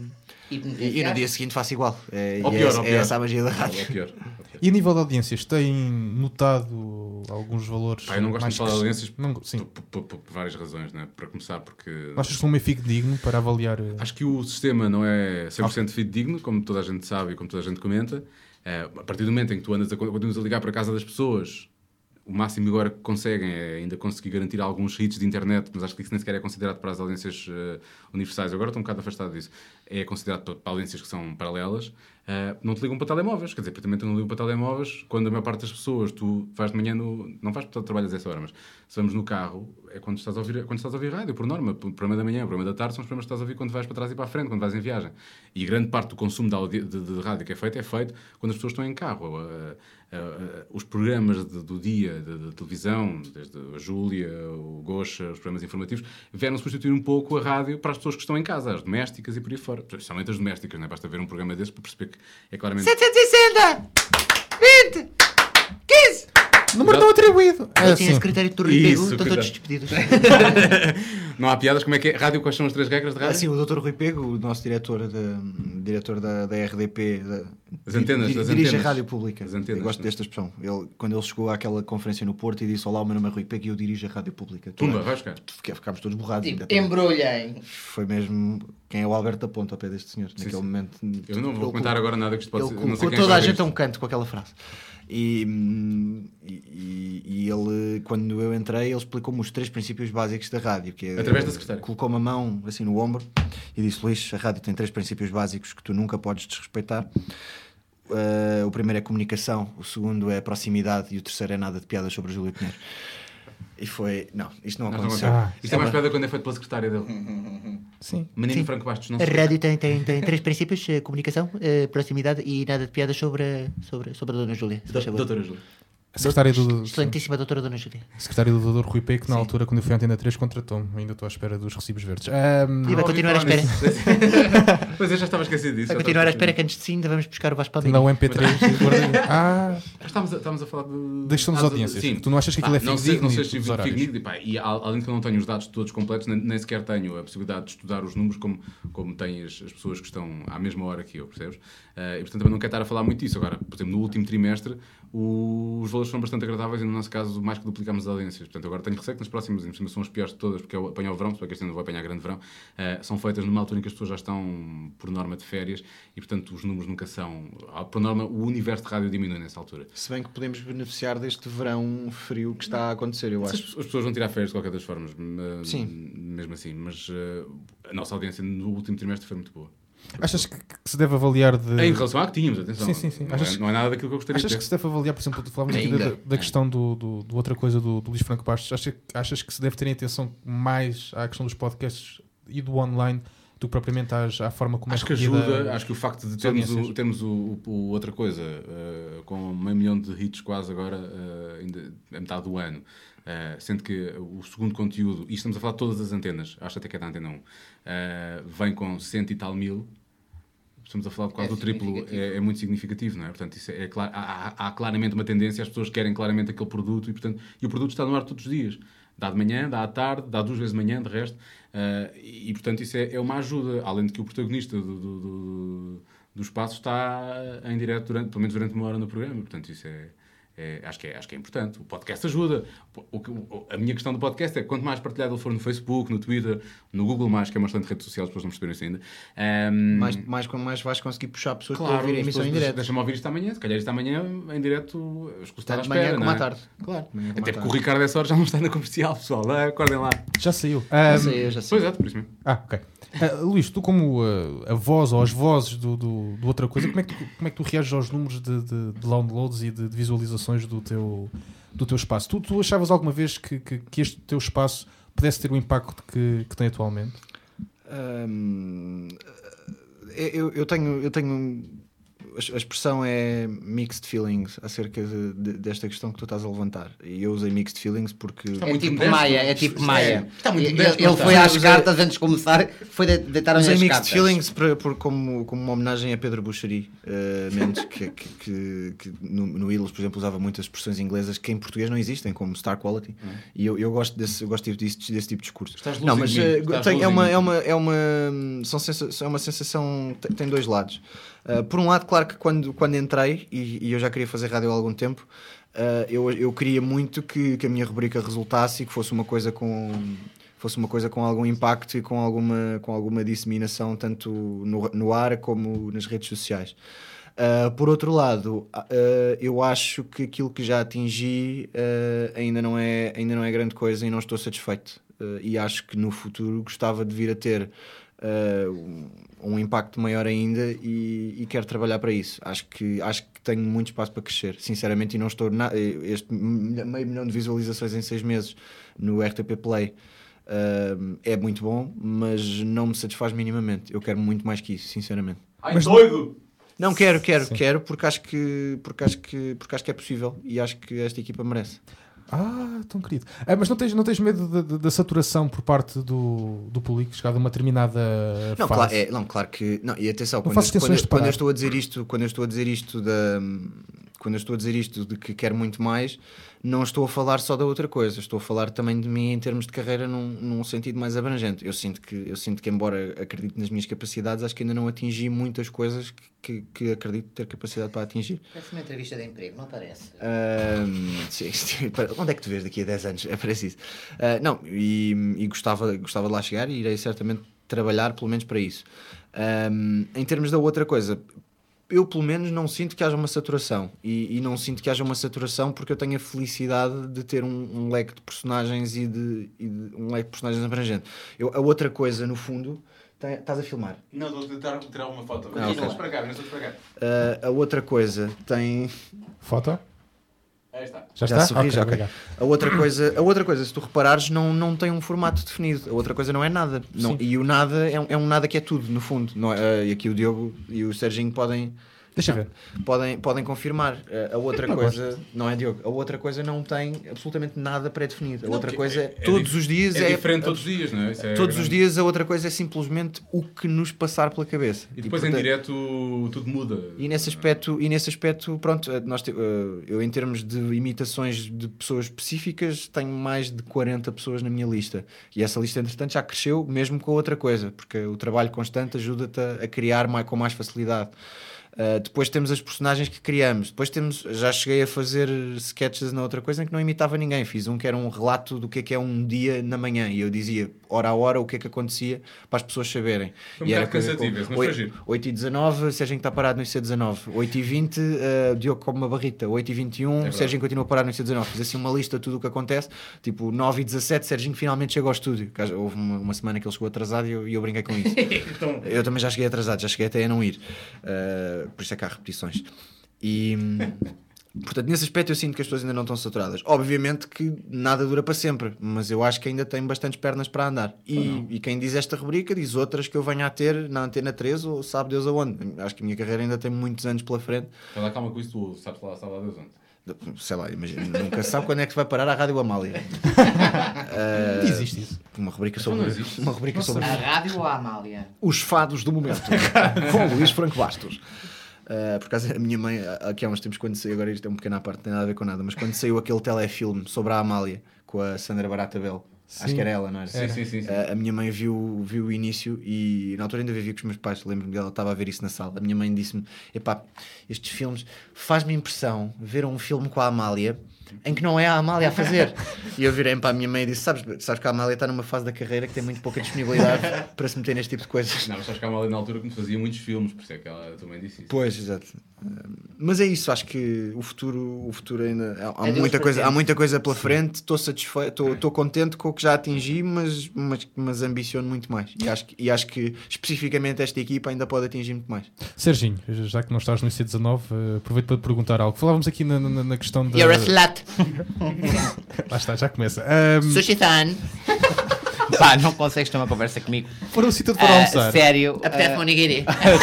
no dia seguinte faço igual. É essa a magia da rádio. Ou pior. E a nível de audiências, tem notado alguns valores? Eu não gosto mais de falar de audiências Sim. por várias razões, né? Para começar, porque Achas que são meio digno para avaliar? acho que o sistema não é 100% fidedigno, como toda a gente sabe e como toda a gente comenta. A partir do momento em que tu continuas a ligar para a casa das pessoas, o máximo agora que conseguem é ainda conseguir garantir alguns hits de internet, mas acho que isso nem sequer é considerado para as audiências universais. Eu agora estou um bocado afastado disso. É considerado para audiências que são paralelas. Não te ligam para telemóveis, quer dizer, praticamente não ligam para telemóveis quando a maior parte das pessoas, tu vais de manhã, não vais para trabalhas essa hora, mas se vamos no carro, é quando estás a ouvir rádio, por norma, o programa da manhã, o programa da tarde, são os programas que estás a ouvir quando vais para trás e para a frente, quando vais em viagem. E grande parte do consumo de rádio que é feito quando as pessoas estão em carro. Os programas do dia, de televisão, desde a Júlia, o Gocha, os programas informativos, vieram substituir um pouco a rádio para as pessoas que estão em casa, as domésticas e por aí fora. Principalmente as domésticas, não é? Basta ver um programa desses para perceber que é claramente... 760! 20! 15! Número não atribuído. Eu tinha esse critério de Torre Pego, Isso, estão todos cuidado. despedidos. Não há piadas? Como é que é? Rádio, quais são as 3 regras de rádio? Sim, o Dr. Rui Pego, o nosso diretor da RDP, As antenas, dirige a rádio pública. As antenas, eu gosto né? desta expressão. Quando ele chegou àquela conferência no Porto e disse: olá, o meu nome é Rui Pego e eu dirijo a rádio pública. Pumba, vai buscar. Ficámos todos borrados. Tipo, ainda. embrulhem. Foi mesmo quem é o Alberto da Ponta ao pé deste senhor. Naquele sim. momento. Eu não vou comentar agora nada que isto pode Ele ser. Não sei colocou quem é toda a que gente a ouve um canto com aquela frase. E ele, quando eu entrei, ele explicou-me os 3 princípios básicos da rádio. Que é, através da secretária. Colocou-me a mão assim no ombro e disse: Luís, a rádio tem 3 princípios básicos que tu nunca podes desrespeitar. O primeiro é comunicação, o segundo é proximidade e o terceiro é nada de piadas sobre o Júlio Pinheiro. E foi... Não, isto não aconteceu. Isto é mais piada quando é feito pela secretária dele. Sim. Menino Sim. Franco Bastos, não A sei. rádio tem 3 princípios: comunicação, proximidade e nada de piadas sobre a Dona Júlia. se faz favor. Doutora Júlia. A secretária do Excelentíssima doutora Dona Júlia. Dr. Rui Pego, que na altura, quando eu fui à Antena 3, contratou-me. Ainda estou à espera dos recibos verdes. E vai continuar à espera. Pois eu já estava esquecido disso. Vai continuar à espera que antes de sim ainda vamos buscar o Vasco Ainda Palmeiras. o MP3. Estávamos a falar de... Da questão das audiências. Sim. Tu não achas que aquilo é Não sei fidedigno se dos horários? fidedigno. E além de que eu não tenho os dados todos completos, nem sequer tenho a possibilidade de estudar os números como têm as pessoas que estão à mesma hora que eu, percebes? E portanto também não quero estar a falar muito disso. Agora, por exemplo, no último trimestre os valores foram bastante agradáveis e no nosso caso mais que duplicámos as audiências. Portanto, agora tenho receio que nas próximas emissões são as piores de todas, porque eu apanho o verão, se bem que este ano não vou apanhar grande verão, são feitas numa altura em que as pessoas já estão por norma de férias e portanto os números nunca são... Por norma o universo de rádio diminui nessa altura. Se bem que podemos beneficiar deste verão frio que está a acontecer, eu acho. As pessoas vão tirar férias de qualquer das formas, Sim. mesmo assim, mas a nossa audiência no último trimestre foi muito boa. Achas que se deve avaliar de... Em relação à que tínhamos, atenção. Sim. Não é nada daquilo que eu gostaria de Achas ter. que se deve avaliar, por exemplo, tu falavas aqui da questão do outra coisa do Luís Franco Bastos. Achas que se deve ter atenção mais à questão dos podcasts e do online do que propriamente à forma como Acho que ajuda, acho que o facto de termos o outra coisa, com 500 mil de hits quase agora, ainda a metade do ano, sendo que o segundo conteúdo, e estamos a falar de todas as antenas, acho até que é da Antena 1, vem com 100 e tal mil, estamos a falar de quase do triplo, é muito significativo, não é? Portanto, isso há claramente uma tendência, as pessoas querem claramente aquele produto e o produto está no ar todos os dias. Dá de manhã, dá à tarde, dá 2 vezes de manhã, de resto. E portanto, isso é uma ajuda. Além de que o protagonista do espaço está em direto, pelo menos durante 1 hora no programa. Portanto, isso Acho que é importante. O podcast ajuda. A minha questão do podcast é quanto mais partilhado ele for no Facebook, no Twitter, no Google+, que é uma excelente rede social, as pessoas não perceberam isso ainda. Mais vais conseguir puxar pessoas Claro, para ouvir a emissão em direto. Deixa-me ouvir isto amanhã. Se calhar isto amanhã em direto, escutar à Tanto de manhã espera, como não à é? tarde. Claro. Até porque o Ricardo essa hora já não está na comercial, pessoal. Acordem lá. Já saiu. Já sei. Pois é, por isso mesmo. Ok. Luís, tu como a voz ou as vozes do Outra Coisa, como é que tu reages aos números de downloads e de visualizações do teu espaço? Tu achavas alguma vez que este teu espaço pudesse ter o impacto que tem atualmente? Eu tenho a expressão é mixed feelings acerca desta questão que tu estás a levantar. E eu usei mixed feelings porque... É tipo Maia. Está muito modesto, Ele não foi está? às cartas antes de começar, foi deitar as Usei cartas. mixed feelings como uma homenagem a Pedro Buxeri Mendes, que no Ilhos, por exemplo, usava muitas expressões inglesas que em português não existem, como star quality. E eu gosto desse tipo de discurso. Estás Não, mas lúcido de mim. é uma sensação, tem dois lados. Por um lado, claro que quando entrei, e eu já queria fazer rádio há algum tempo, eu queria muito que a minha rubrica resultasse e que fosse uma coisa com algum impacto e com alguma disseminação tanto no ar como nas redes sociais. Por outro lado, eu acho que aquilo que já atingi ainda não é grande coisa e não estou satisfeito. E acho que no futuro gostava de vir a ter um impacto maior ainda e quero trabalhar para isso. Acho que tenho muito espaço para crescer, sinceramente, e não estou este 500 mil de visualizações em 6 meses no RTP Play é muito bom, mas não me satisfaz minimamente. Eu quero muito mais que isso, sinceramente. Ai, doido! Não, quero, porque acho que é possível e acho que esta equipa merece. Tão querido. Mas não tens medo da saturação por parte do público, chegado a uma determinada fase? Claro que não. E atenção, Não faço questões de parar. quando eu estou a dizer isto de que quero muito mais, não estou a falar só da outra coisa, estou a falar também de mim em termos de carreira num sentido mais abrangente. Eu sinto que embora acredite nas minhas capacidades, acho que ainda não atingi muitas coisas que acredito ter capacidade para atingir. Parece uma entrevista de emprego, não parece? Sim, onde é que te vês daqui a 10 anos? É preciso. Não, e gostava de lá chegar e irei certamente trabalhar pelo menos para isso. Em termos da outra coisa, eu pelo menos não sinto que haja uma saturação e não sinto que haja uma saturação porque eu tenho a felicidade de ter um leque de personagens e um leque de personagens abrangente. A outra coisa, no fundo, estás a filmar? Não, estou a tentar tirar uma foto. Okay. Não estou para cá. A outra coisa tem... Foto? Aí está. Já está? Sorri, já, ok. Obrigado. A outra coisa, se tu reparares, não tem um formato definido. A outra coisa não é nada. Não, e o nada é um nada que é tudo, no fundo. Não é, e aqui o Diogo e o Serginho podem confirmar. A outra coisa, não é, Diogo? A outra coisa não tem absolutamente nada pré-definido. A outra coisa todos os dias é diferente todos os dias, não é? Todos os dias a outra coisa é simplesmente o que nos passar pela cabeça. E depois em direto tudo muda. E nesse aspecto, pronto, eu em termos de imitações de pessoas específicas tenho mais de 40 pessoas na minha lista. E essa lista, entretanto, já cresceu mesmo com a outra coisa, porque o trabalho constante ajuda-te a criar com mais facilidade. Depois temos as personagens que criamos. Depois já cheguei a fazer sketches na outra coisa em que não imitava ninguém. Fiz um que era um relato do que é um dia na manhã e eu dizia hora a hora o que é que acontecia para as pessoas saberem. Foi um bocado cansativo, mas foi giro. 8h19, Serginho está parado no IC19. 8h20, Diogo come uma barrita. 8h21, Serginho continua parado no IC19. Fiz assim uma lista de tudo o que acontece. Tipo 9h17, Serginho finalmente chega ao estúdio. Houve uma semana que ele chegou atrasado e eu brinquei com isso. Então... Eu também já cheguei atrasado, já cheguei até a não ir. Por isso é que há repetições. E portanto, nesse aspecto eu sinto que as pessoas ainda não estão saturadas. Obviamente que nada dura para sempre, mas eu acho que ainda tem bastantes pernas para andar. E quem diz esta rubrica diz outras que eu venho a ter na Antena 3 ou sabe Deus aonde. Acho que a minha carreira ainda tem muitos anos pela frente. Ela calma com isso, tu sabes lá, sabe lá Deus onde. Sei lá, imagina, nunca sabe quando é que se vai parar a Rádio Amália. Existe isso. Uma rubrica sobre A rádio ou a Amália? Os fados do momento com Luís Franco Bastos. Por acaso a minha mãe, aqui há uns tempos, quando saiu, agora isto é um pequeno à parte, não tem nada a ver com nada, mas quando saiu aquele telefilme sobre a Amália com a Sandra Barata Bell, Acho que era ela, não era? Sim. A minha mãe viu o início e na altura ainda vivia com os meus pais, lembro-me dela, estava a ver isso na sala. A minha mãe disse-me: epá, estes filmes faz-me impressão ver um filme com a Amália em que não é a Amália a fazer. E eu virei para a minha mãe e disse: sabes que a Amália está numa fase da carreira que tem muito pouca disponibilidade para se meter neste tipo de coisas. Não, mas sabes que a Amália na altura que me fazia muitos filmes, por isso é que ela também disse isso. Pois, exato. Mas é isso, acho que o futuro ainda há muita coisa pela frente. Estou satisfeito, estou contente com o que já atingi, mas ambiciono muito mais. E acho que especificamente esta equipa ainda pode atingir muito mais. Serginho, já que não estás no IC19, aproveito para te perguntar algo. Falávamos aqui na questão da... You're a slut. Lá está, já começa. Sushi-san. Pá, não consegues ter uma conversa comigo? Foram o sítio para almoçar. Sério. Apetece um nigiri.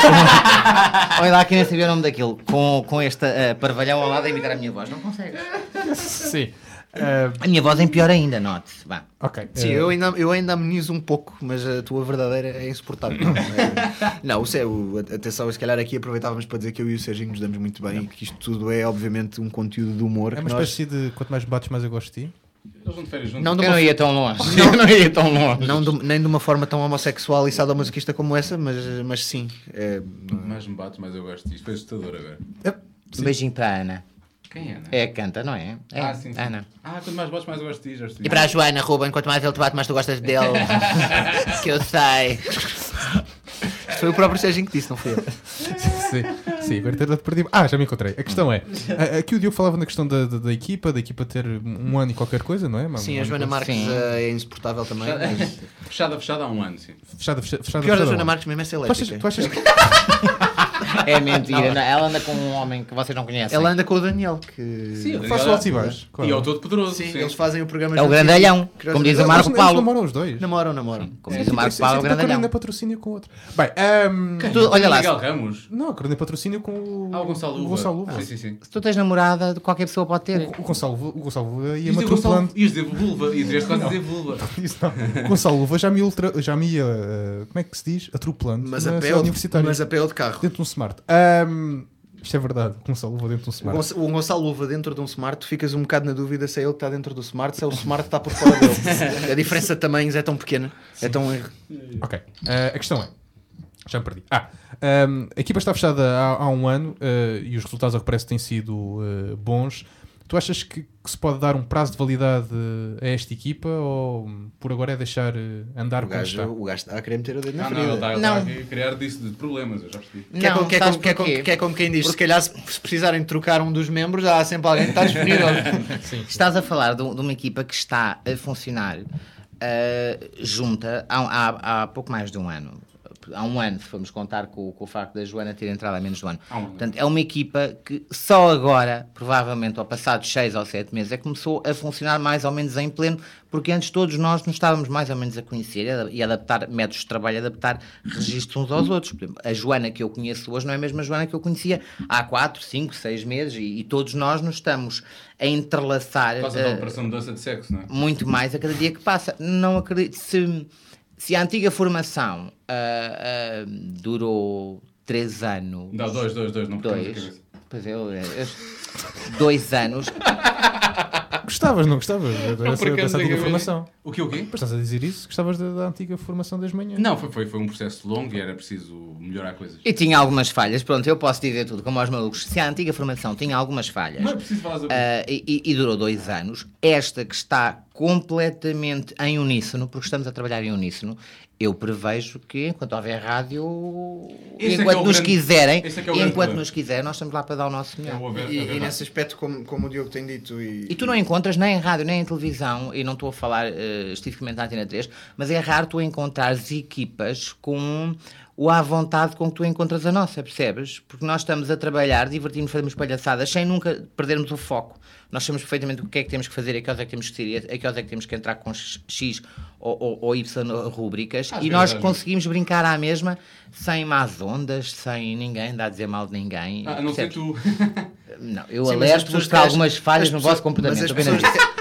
Olha lá que nem sabia o nome daquilo. Com este parvalhão ao lado a imitar a minha voz. Não consegues. Sim. A minha voz é pior ainda, note-se. Vá. Ok. Sim, eu ainda amenizo um pouco, mas a tua verdadeira é insuportável. Não, atenção, se calhar aqui aproveitávamos para dizer que eu e o Serginho nos damos muito bem e que isto tudo é obviamente um conteúdo de humor. É uma espécie de quanto mais bates, mais eu gosto de ti. Eles vão de férias juntos. Eu não ia tão longe. Não ia tão longe. Nem de uma forma tão homossexual e sadomasoquista como essa, mas sim. Mais me bates, mais eu gosto disto. Foi assustador agora. Um beijinho para a Ana. Quem é, Ana? É a canta, não é? Sim. Ana. Quanto mais bates, mais eu gosto de ti. E para a Joana, Ruben, quanto mais ele te bate, mais tu gostas dele. Que eu sei. Foi o próprio Serginho que disse, não foi eu. Sim, agora ter perdido. Já me encontrei. A questão é, aqui o Diogo falava na questão da equipa ter um ano e qualquer coisa, não é? Sim, a Joana Marques é insuportável também. Mas... Fechada há um ano, sim. Fechada. Pior da Joana Marques mesmo é ser lésbica. Tu achas que... É mentira. Não, ela anda com um homem que vocês não conhecem. Ela anda com o Daniel, que... Sim, Faz altos e baixos. E é o todo poderoso. Sim, eles fazem o programa... É o grandalhão, como diz o Marco Eles Paulo. namoram os dois. Namoram. Como diz o Marco Paulo, é o A Carolina grandalhão. patrocínio com o outro. Bem, Olha lá, Miguel Ramos. não, a Carolina patrocínio com O Gonçalo Uva. Gonçalo Uva. Sim. se tu tens namorada, qualquer pessoa pode ter. O Gonçalo Uva ia Ias me dizer Gonçalo, atropelando. ias dizer vulva. Ias dizer quase dizer vulva. Isso não. O Gonçalo Uva já me ia como é que se diz? Atropelando Mas na a cidade universitária. pé de carro. Dentro de um smart. Isto é verdade. O Gonçalo Uva dentro de um smart. O Gonçalo Uva dentro de um Smart, tu ficas um bocado na dúvida se é ele que está dentro do Smart, se é o Smart que está por fora dele. A diferença de tamanhos é tão pequena. É tão... Ok. A questão é... Já me perdi. A equipa está fechada há um ano e os resultados, ao que parece, têm sido bons. Tu achas que se pode dar um prazo de validade a esta equipa ou por agora é deixar andar como está? O gajo está a querer meter o dedo na Não, ele ferida. está aqui a criar disso de problemas, eu já percebi. Que é como quem diz, se calhar se precisarem de trocar um dos membros, há sempre alguém que está disponível. Estás a falar de uma equipa que está a funcionar junta há pouco mais de um ano. Há um ano, se formos contar com o facto da Joana ter entrado há menos de um ano. Portanto, é uma equipa que só agora, provavelmente ao passado 6 ou 7 meses, é que começou a funcionar mais ou menos em pleno, porque antes todos nós nos estávamos mais ou menos a conhecer e adaptar métodos de trabalho, adaptar registros uns aos outros. Por exemplo, a Joana que eu conheço hoje não é a mesma Joana que eu conhecia há 4, 5, 6 meses e todos nós nos estamos a entrelaçar Por causa da operação de mudança de sexo, não é? muito mais a cada dia que passa. Não acredito... Se a antiga formação durou 3 anos... Não, 2, não ficamos de 2. cabeça. Pois é, 2 anos... Gostavas, não gostavas? Dessa antiga formação. O quê? Mas estás a dizer isso? Gostavas da antiga formação das manhãs? Não, foi um processo longo e era preciso melhorar coisas. E tinha algumas falhas. Pronto, eu posso dizer tudo, como aos malucos. Se a antiga formação tinha algumas falhas... Não é preciso falar sobre e durou 2 anos. Esta que está completamente em uníssono, porque estamos a trabalhar em uníssono, eu prevejo que enquanto houver rádio, enquanto nos quiserem, nós estamos lá para dar o nosso melhor. E nesse aspecto, como o Diogo tem dito... E tu não encontras nem em rádio, nem em televisão, e não estou a falar especificamente da Antena 3, mas é raro tu encontrares equipas com o à vontade com que tu encontras a nossa, percebes? Porque nós estamos a trabalhar, divertimos, fazemos palhaçadas, sem nunca perdermos o foco. Nós sabemos perfeitamente o que é que temos que fazer, a que horas é que temos que sair, a que horas é que temos que entrar com X ou Y rúbricas, e nós conseguimos brincar à mesma, sem más ondas, sem ninguém dar a dizer mal de ninguém. A não ser tu. Não, eu alerto-vos para algumas falhas no vosso comportamento.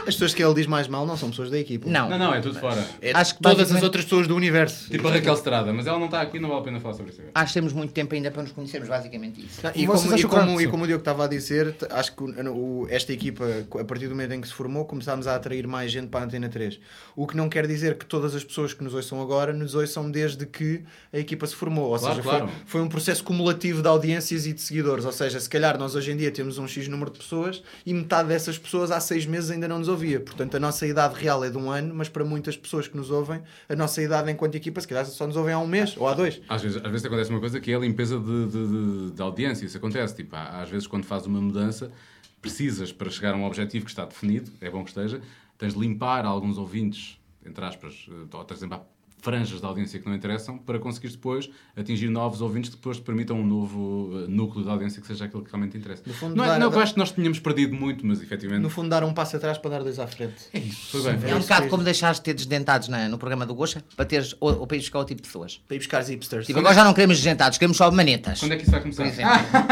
As pessoas que ele diz mais mal não são pessoas da equipa. Não. Não, é tudo fora. É Acho que todas as basicamente- outras pessoas do universo. Tipo a Raquel Estrada, mas ela não está aqui, não vale a pena falar sobre isso agora. Acho que temos muito tempo ainda para nos conhecermos, basicamente isso. E Vocês como, acham que- e como o Diogo estava a dizer, acho que esta equipa, a partir do momento em que se formou, começámos a atrair mais gente para a Antena 3. O que não quer dizer que todas as pessoas que nos ouçam agora nos ouçam desde que a equipa se formou. Ou Claro, seja, claro. foi um processo cumulativo de audiências e de seguidores. Ou seja, se calhar nós hoje em dia temos um X número de pessoas e metade dessas pessoas há 6 meses ainda não nos ouvia. Portanto, a nossa idade real é de 1 ano, mas para muitas pessoas que nos ouvem, a nossa idade enquanto equipa, se calhar só nos ouvem há 1 mês ou há 2. Às vezes acontece uma coisa que é a limpeza de audiência. Isso acontece. Tipo, às vezes, quando fazes uma mudança, precisas, para chegar a um objetivo que está definido, é bom que esteja, tens de limpar alguns ouvintes, entre aspas, ou tens de limpar franjas da audiência que não interessam, para conseguires depois atingir novos ouvintes que depois te permitam um novo núcleo de audiência que seja aquilo que realmente interessa. No fundo, Não é, dar- não, eu acho que nós tínhamos perdido muito, mas efetivamente No fundo, dar um passo atrás para dar 2 à frente. foi bem. É um bocado como deixares de ter desdentados no programa do Gocha para teres ou para ir buscar o tipo de pessoas. Para ir buscar os hipsters. Tipo, agora já não queremos desdentados, queremos só manetas. Quando é que isso vai começar? Por exemplo.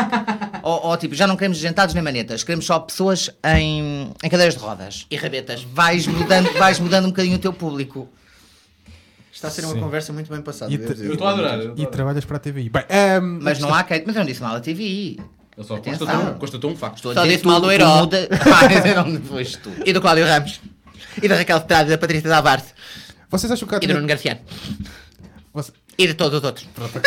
ou tipo, já não queremos desdentados nem manetas, queremos só pessoas em cadeiras de rodas. E rabetas. Vais mudando um bocadinho o teu público. Está a ser uma Sim. conversa muito bem passada. E devo te- dizer. Eu estou a adorar. E trabalhas para a TVI. Bem, Mas não há quem. Mas eu não disse mal a TVI. Ele só Atenção. constatou um facto. Estou a Só dizer disse mal tu- do tu Herói. muda- não foste tu. E do Cláudio Ramos. E da Raquel Estrada, da Patrícia Davarte. vocês acham que a E do Nuno Garciano. Você- E de todos os outros.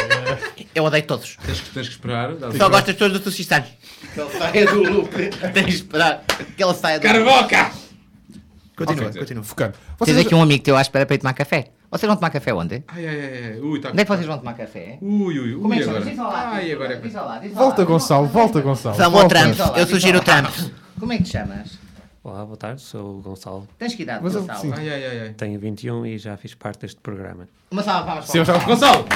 Eu odeio todos. Tens que esperar. Só gosto das pessoas do Tuxistano. Que ele saia do loop. Tens de esperar que ele saia do loop. Carboca! Continua, Ok. continua. Focando. Tens Vocês aqui um amigo teu à espera para ir tomar café. Vocês vão tomar café onde? Ai. Ui, tá. Onde é que vocês vão tomar café? Ui. Como é que agora? chamas? Diz lá. Ai, agora é. Diz lá, diz lá. Volta, Gonçalo, volta, Gonçalo. Vamos ao volta. Trump. Diz lá, Eu diz sugiro lá. o Trump. Como é que te chamas? Olá, boa tarde, sou o Gonçalo. Tens que idade, Mas eu- Gonçalo? sim. Ai. Tenho 21 e já fiz parte deste programa. Uma salva de palmas Sim, eu para o já- Gonçalo!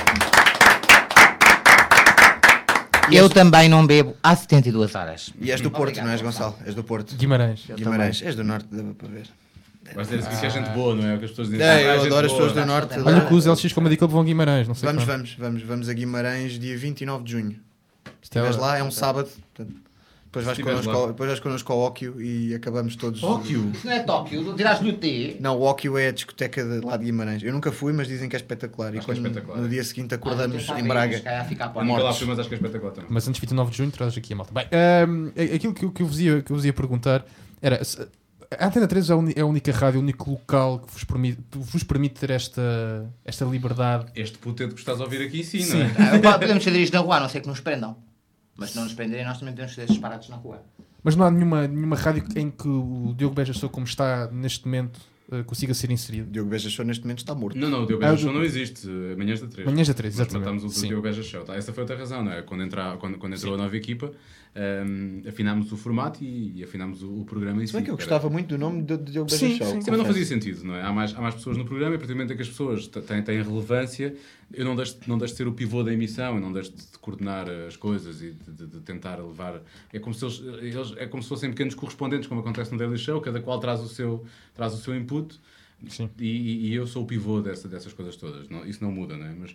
Eu também não bebo há 72 horas. E és do Porto, Obrigado, não és, Gonçalo? És do Porto. Guimarães. Guimarães. És do Norte, dá para ver. Vais dizer que é gente boa, não é? O que as pessoas dizem. É, Ah, eu gente adoro as boa. pessoas do Norte. Olha que os LX como a dica vão a Guimarães, não sei Vamos a Guimarães dia 29 de junho. Se Isto é- estiveres lá, é um sábado. Portanto, depois vais Se estiveres connosco ao Óquio e acabamos todos. Óquio! Isso não é Tóquio, tiraste-lhe o T. Não, o Óquio é a discoteca lá de Guimarães. Eu nunca fui, mas dizem que é espetacular. Acho que é espetacular. No dia seguinte acordamos Ah, em Braga. Fica à Eu nunca lá Mortos. fui, mas acho que é espetacular também. Mas antes de 29 de junho, traz aqui a malta. Bem, aquilo que eu vos ia perguntar era: a Antena 3 é a única rádio, o único local que vos permite ter esta liberdade. Este puteto que estás a ouvir aqui, sim, Sim. não é? Podemos fazer isto na rua, a não ser que nos prendam. Mas se não nos prenderem, nós também podemos fazer estes parados na rua. Mas não há nenhuma rádio em que o Diogo Beja Show, como está neste momento, consiga ser inserido. Diogo Beja Show neste momento está morto. Não, o Diogo Beja Show não existe. Manhãs da 3. Manhãs da 3, Nós exatamente. matámos o Sim. Diogo Beja Show. Tá? Essa foi outra razão, não é? Quando entrou a nova equipa, afinámos o formato e afinámos o programa em si. Se bem que eu Era- gostava muito do nome de Diogo Beja Sim, Show. sim. Sim, mas não fazia sentido, não é? Há mais pessoas no programa e a partir do momento em que as pessoas têm relevância, eu não deixo de ser o pivô da emissão, eu não deixo de coordenar as coisas e de tentar levar... É como se eles é como se fossem pequenos correspondentes, como acontece no Daily Show, cada qual traz o seu input. Sim. E eu sou o pivô dessas coisas todas. Não, isso não muda, não é? Mas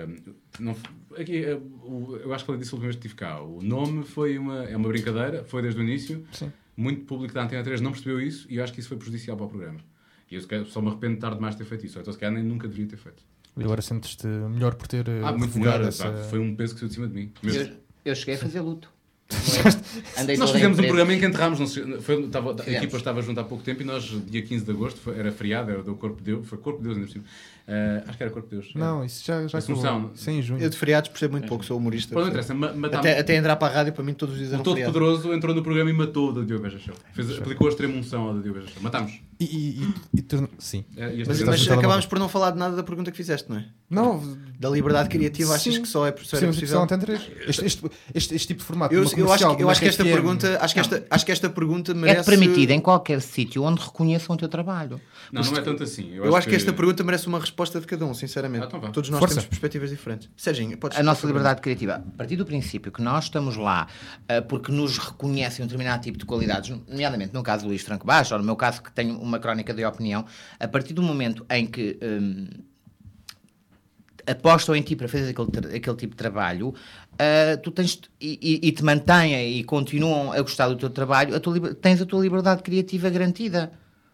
eu acho que falei disso a última vez que estive cá. O nome é uma brincadeira, foi desde o início. Sim. Muito público da Antena 3 não percebeu isso e eu acho que isso foi prejudicial para o programa. E eu só me arrependo de tarde demais de ter feito isso. Ou então, se calhar, nem nunca deveria ter feito. E agora sentes-te melhor por ter Muito revogado melhor. essa... Foi um peso que saiu de cima de mim. Mesmo. Eu cheguei a fazer luto. Andei Nós toda fizemos um em preto. programa em que enterrámos, a Fizemos. equipa estava junto há pouco tempo e nós, dia 15 de agosto, era feriado, era do Corpo de Deus, foi Corpo de Deus ainda por cima. Acho que era Corpo de Deus. Não, isso já Assunção. acabou. Sim, em junho. Eu de feriados percebo muito pouco, sou humorista. Pô, não percebo. interessa, matámos. Até entrar para a rádio, para mim, todos os dias O eram Todo feriado. Poderoso entrou no programa e matou o da Diogo Beja Show. Aplicou a extrema unção ao da Diogo Beja Show. Matámos. Sim. E este Mas, programa- mas acabámos por não falar de nada da pergunta que fizeste, não é? Não, Da liberdade criativa, achas sim. que só é sim, possível? mas Antena 3. Este tipo de formato. Eu uma acho comercial, que uma esta RFM. pergunta, acho que esta pergunta merece. É permitido em qualquer sítio onde reconheçam o teu trabalho. Não é tanto assim. Eu acho que esta pergunta merece uma resposta de cada um, sinceramente. Então vá. Todos nós Força. temos perspectivas diferentes. Serginho, podes A nossa liberdade criativa, a partir do princípio que nós estamos lá porque nos reconhecem um determinado tipo de qualidades, nomeadamente no caso do Luís Franco Baixo, ou no meu caso que tenho uma crónica de opinião, a partir do momento em que apostam em ti para fazer aquele tipo de trabalho, tu tens e te mantêm e continuam a gostar do teu trabalho, tens a tua liberdade criativa garantida.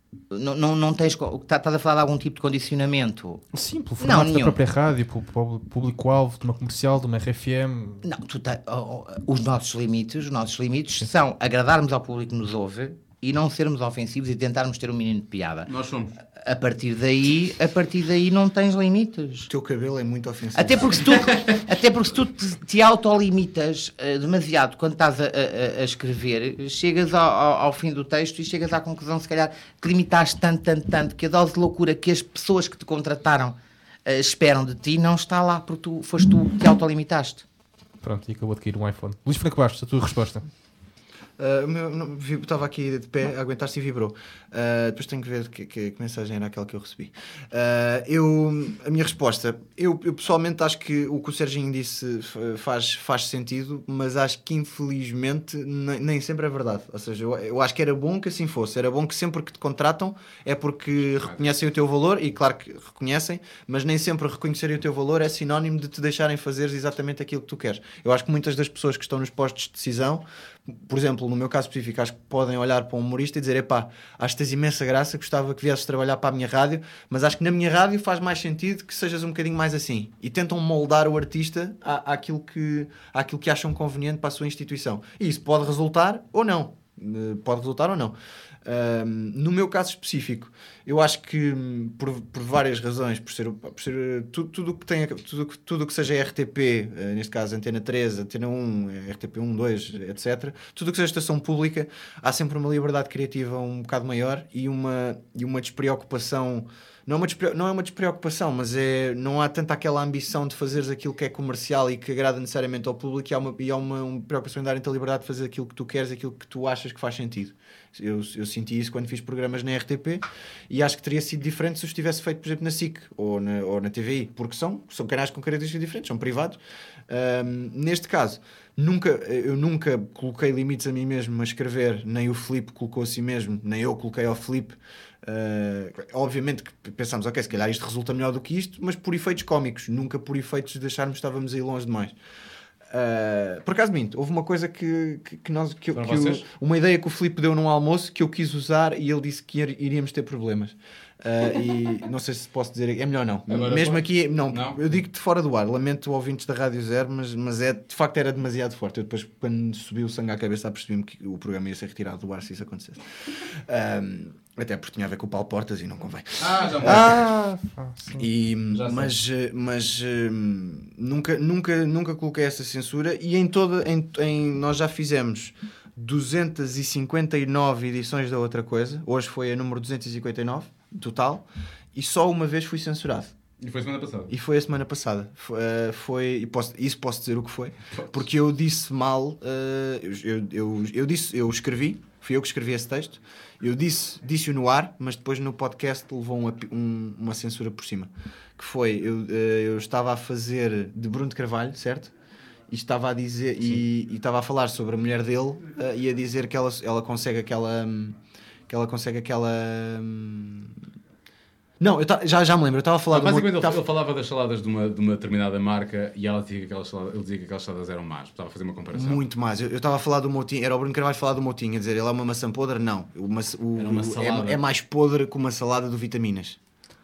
Não tens. Estás a falar de algum tipo de condicionamento? Sim, pelo formato da nenhum. própria rádio, pelo público-alvo de uma comercial, de uma RFM. Não, os nossos limites são agradarmos ao público que nos ouve e não sermos ofensivos e tentarmos ter um mínimo de piada. Nós somos. A partir daí não tens limites. O teu cabelo é muito ofensivo. Até porque se tu te autolimitas demasiado quando estás a escrever, chegas ao fim do texto e chegas à conclusão, se calhar, que limitaste tanto, que a dose de loucura que as pessoas que te contrataram esperam de ti não está lá, porque foste tu que te autolimitaste. Pronto, e acabou de cair um iPhone. Luís Franco Bastos, a tua resposta. Estava aqui de pé a aguentar-se e vibrou. Depois tenho que ver que mensagem era aquela que eu recebi. A minha resposta, eu pessoalmente acho que o que o Serginho disse faz sentido, mas acho que infelizmente nem sempre é verdade. Ou seja, eu acho que era bom que assim fosse. Era bom que sempre que te contratam é porque reconhecem o teu valor, e claro que reconhecem, mas nem sempre reconhecerem o teu valor é sinónimo de te deixarem fazer exatamente aquilo que tu queres. Eu acho que muitas das pessoas que estão nos postos de decisão, por exemplo, no meu caso específico, acho que podem olhar para um humorista e dizer: epá, acho que tens imensa graça, gostava que viesses trabalhar para a minha rádio, mas acho que na minha rádio faz mais sentido que sejas um bocadinho mais assim. E tentam moldar o artista àquilo que acham conveniente para a sua instituição. E isso pode resultar ou não. No meu caso específico, eu acho que por várias razões, por ser tudo que seja RTP, neste caso Antena 3, Antena 1, RTP 1, 2, etc., tudo que seja estação pública, há sempre uma liberdade criativa um bocado maior e uma despreocupação. Não é uma despreocupação, mas não há tanta aquela ambição de fazeres aquilo que é comercial e que agrada necessariamente ao público, e há uma preocupação em dar-te a liberdade de fazer aquilo que tu queres, aquilo que tu achas que faz sentido. Eu senti isso quando fiz programas na RTP, e acho que teria sido diferente se eu estivesse feito, por exemplo, na SIC ou na TVI, porque são canais com características diferentes, são privados. Neste caso, eu nunca coloquei limites a mim mesmo a escrever, nem o Filipe colocou a si mesmo, nem eu coloquei ao Filipe. Obviamente que pensámos, ok, se calhar isto resulta melhor do que isto, mas por efeitos cómicos, nunca por efeitos de acharmos que estávamos aí longe demais. Por acaso minto, houve uma coisa uma ideia que o Filipe deu num almoço que eu quis usar, e ele disse que iríamos ter problemas. E não sei se posso dizer, é melhor não. Agora mesmo pode? aqui, não, eu digo-te fora do ar, lamento ouvintes da Rádio Zero, mas de facto era demasiado forte. Eu depois, quando subiu o sangue à cabeça, apercebi-me que o programa ia ser retirado do ar se isso acontecesse. Até porque tinha a ver com o Paulo Portas e não convém. Nunca coloquei essa censura, e nós já fizemos 259 edições da outra coisa. Hoje foi a número 259 total, e só uma vez fui censurado. E foi semana passada. E foi a semana passada. Posso dizer o que foi, porque eu disse mal. Eu escrevi, fui eu que escrevi esse texto. Eu disse-o no ar, mas depois no podcast levou uma censura por cima. Que foi, eu estava a fazer de Bruno de Carvalho, certo? E estava a dizer, e estava a falar sobre a mulher dele, e a dizer que ela consegue aquela. Não, já me lembro, eu estava a falar... Basicamente ele falava das saladas de uma determinada marca, e ele dizia que aquelas saladas eram más. Estava a fazer uma comparação. Muito mais. Eu estava a falar do Moutinho, era o Bruno Carvalho falar do Moutinho, a dizer, ele é uma maçã podre? Não. É mais podre que uma salada de vitaminas.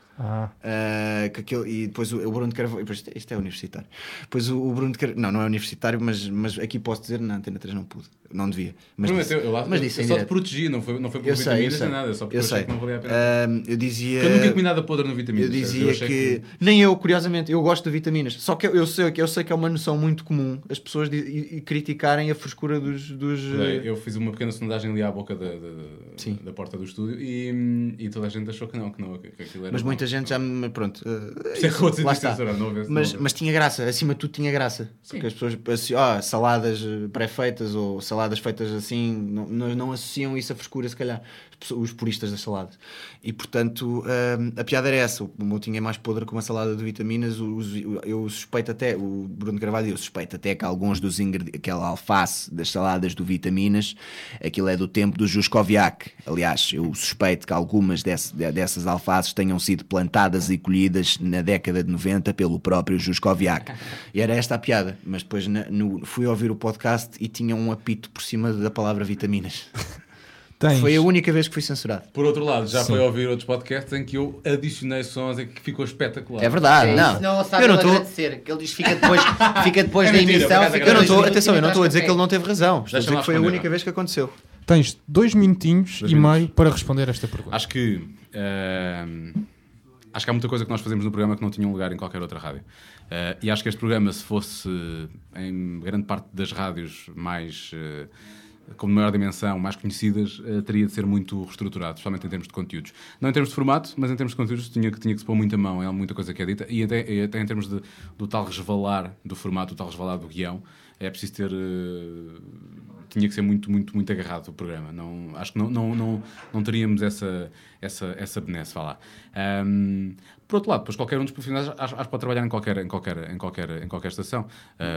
E depois o Bruno de Carvalho, isto é universitário. Depois o Bruno de Carvalho, não é universitário, mas aqui posso dizer, na Antena 3 não pude, não devia. Mas disse eu só te protegi, não foi por vitaminas nem nada, só porque eu achei que não valia a pena. Eu dizia, porque eu nunca comi nada podre no vitaminas. Eu dizia que nem eu, curiosamente, eu gosto de vitaminas, só que eu sei que é uma noção muito comum as pessoas criticarem a frescura dos... Eu fiz uma pequena sondagem ali à boca da porta do estúdio, e toda a gente achou que aquilo era. Mas muita gente já me... Pronto. Lá está. Mas tinha graça. Acima de tudo tinha graça. Sim. Porque as pessoas... saladas pré-feitas ou saladas feitas assim... Não associam isso a frescura, se calhar. Os puristas das saladas. E, portanto, a piada era essa. O Moutinho é mais podre que uma salada de vitaminas. Eu suspeito até... O Bruno Carvalho, eu suspeito até que alguns dos ingredientes... Aquela alface das saladas do vitaminas, aquilo é do tempo do Juskoviak. Aliás, eu suspeito que algumas dessas alfaces tenham sido plantadas e colhidas na década de 90 pelo próprio Juskoviak. E era esta a piada. Mas depois fui ouvir o podcast e tinha um apito por cima da palavra vitaminas. Tens. Foi a única vez que fui censurado. Por outro lado, já Sim. foi ouvir outros podcasts em que eu adicionei sons e que ficou espetacular. É verdade, É, não. isso não sabe Eu não ele tô- agradecer, que ele diz que fica depois É da mentira, emissão. por acaso fica Eu não dois estou, minutos atenção, e eu não vai estou a dizer café. que ele não teve razão. Estou a dizer Deixa-me que foi a responder. única vez que aconteceu. Tens 2 minutinhos 2 e minutos. meio para responder esta pergunta. Acho que há muita coisa que nós fazemos no programa que não tinha um lugar em qualquer outra rádio. E acho que este programa, se fosse em grande parte das rádios mais com maior dimensão, mais conhecidas, teria de ser muito reestruturado, especialmente em termos de conteúdos. Não em termos de formato, mas em termos de conteúdos tinha que se pôr muita mão. É muita coisa que é dita. E até em termos do tal resvalar do formato, do tal resvalar do guião, é preciso ter... tinha que ser muito agarrado o programa. Acho que não teríamos essa benesse, vá lá. Por outro lado, depois qualquer um dos profissionais acho que pode trabalhar em qualquer estação.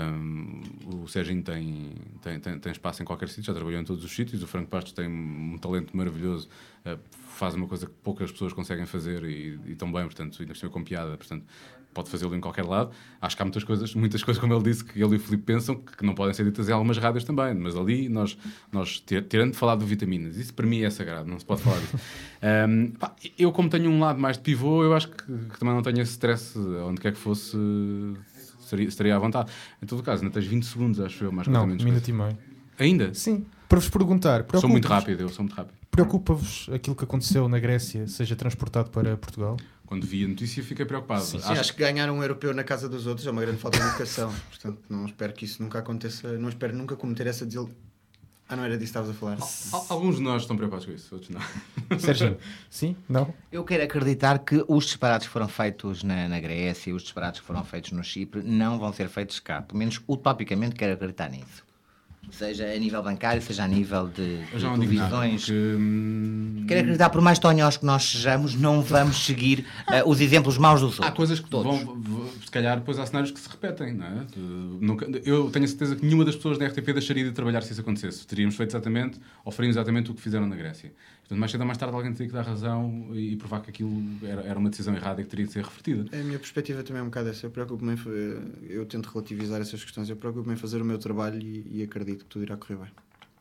O Serginho tem espaço em qualquer sítio, já trabalhou em todos os sítios. O Franco Bastos tem um talento maravilhoso, faz uma coisa que poucas pessoas conseguem fazer e tão bem, portanto, ainda por cima com piada, portanto, pode fazê-lo em qualquer lado. Acho que há muitas coisas, como ele disse, que ele e o Filipe pensam que não podem ser ditas em algumas rádios também, mas ali nós tirando de falar de vitaminas, isso para mim é sagrado, não se pode falar disso. Eu, como tenho um lado mais de pivô, eu acho que também não tenho esse stress, onde quer que fosse, estaria à vontade. Em todo caso, ainda tens 20 segundos, acho eu, mais Não, coisa, menos minuto coisa. e meio. Ainda? Sim, para vos perguntar. Sou muito rápido, eu sou muito rápido. Preocupa-vos aquilo que aconteceu na Grécia seja transportado para Portugal? Quando vi a notícia fiquei preocupado. Sim, acho que ganhar um europeu na casa dos outros é uma grande falta de educação. Portanto, não espero que isso nunca aconteça. Não espero nunca cometer essa desilusão. Não era disso que estavas a falar. Alguns de nós estão preocupados com isso, outros não. Serginho, sim? Não? Eu quero acreditar que os disparates que foram feitos na Grécia e os disparates que foram feitos no Chipre não vão ser feitos cá. Pelo menos utopicamente quero acreditar nisso. Seja a nível bancário, seja a nível de Eu já não digo nada, televisões. porque, Quero acreditar, por mais tonhós que nós sejamos, não vamos seguir os exemplos maus dos outros. há coisas que todos. se calhar, depois há cenários que se repetem, não é? Eu tenho a certeza que nenhuma das pessoas da RTP deixaria de trabalhar se isso acontecesse. Teríamos feito faríamos exatamente o que fizeram na Grécia. Portanto, mais cedo ou mais tarde alguém teria que dar razão e provar que aquilo era uma decisão errada e que teria de ser revertida. A minha perspectiva também é um bocado essa. Eu tento relativizar essas questões. Eu preocupo-me em fazer o meu trabalho e acredito que tudo irá correr bem.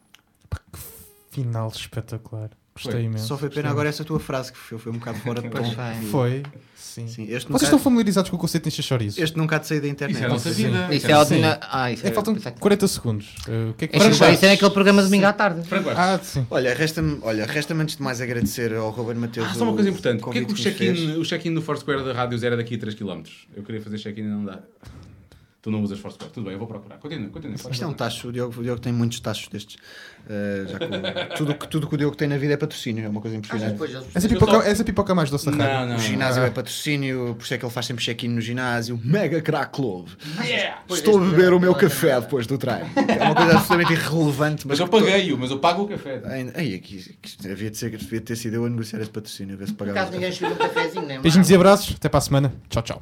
Final espetacular. Gostei Foi. imenso. Só foi pena Gostei agora essa tua frase que foi um bocado fora de tom. Pois vai. imenso. Foi, sim. Sim, este Vocês nunca, estão familiarizados com o conceito de encher chouriços? este nunca há de sair da internet. Isso é a nossa vida. Isso é Sim. ótimo. Isso É que faltam pensei que- 40 segundos. O que é que Isso Franco é naquele programa de domingo à tarde. Franco Bastos. sim. Olha, resta-me antes de mais agradecer ao Ruben Mateus. Só uma coisa importante. Porquê que convite que me fez. o check-in do Foursquare da Rádios era daqui a 3 km? Eu queria fazer check-in e não dá. Tu não usas Foursquare. Tudo bem, eu vou procurar. Continua. Isto é um tacho, o Diogo tem muitos tachos destes. Tudo que o Diogo tem na vida é patrocínio, é uma coisa impressionante. Essa pipoca mais doce da rádio. Não. O ginásio é patrocínio, por isso é que ele faz sempre check-in no ginásio. Mega Crack Club. Yeah! Estou a beber o meu café depois do treino. É uma coisa absolutamente irrelevante. Mas eu paguei-o, mas eu pago o café. Devia ter sido eu a negociar esse patrocínio, a ver se Por pagava. acaso ninguém escolheu um cafezinho, nem Beijinhos e abraços. Até para a semana. Tchau, tchau.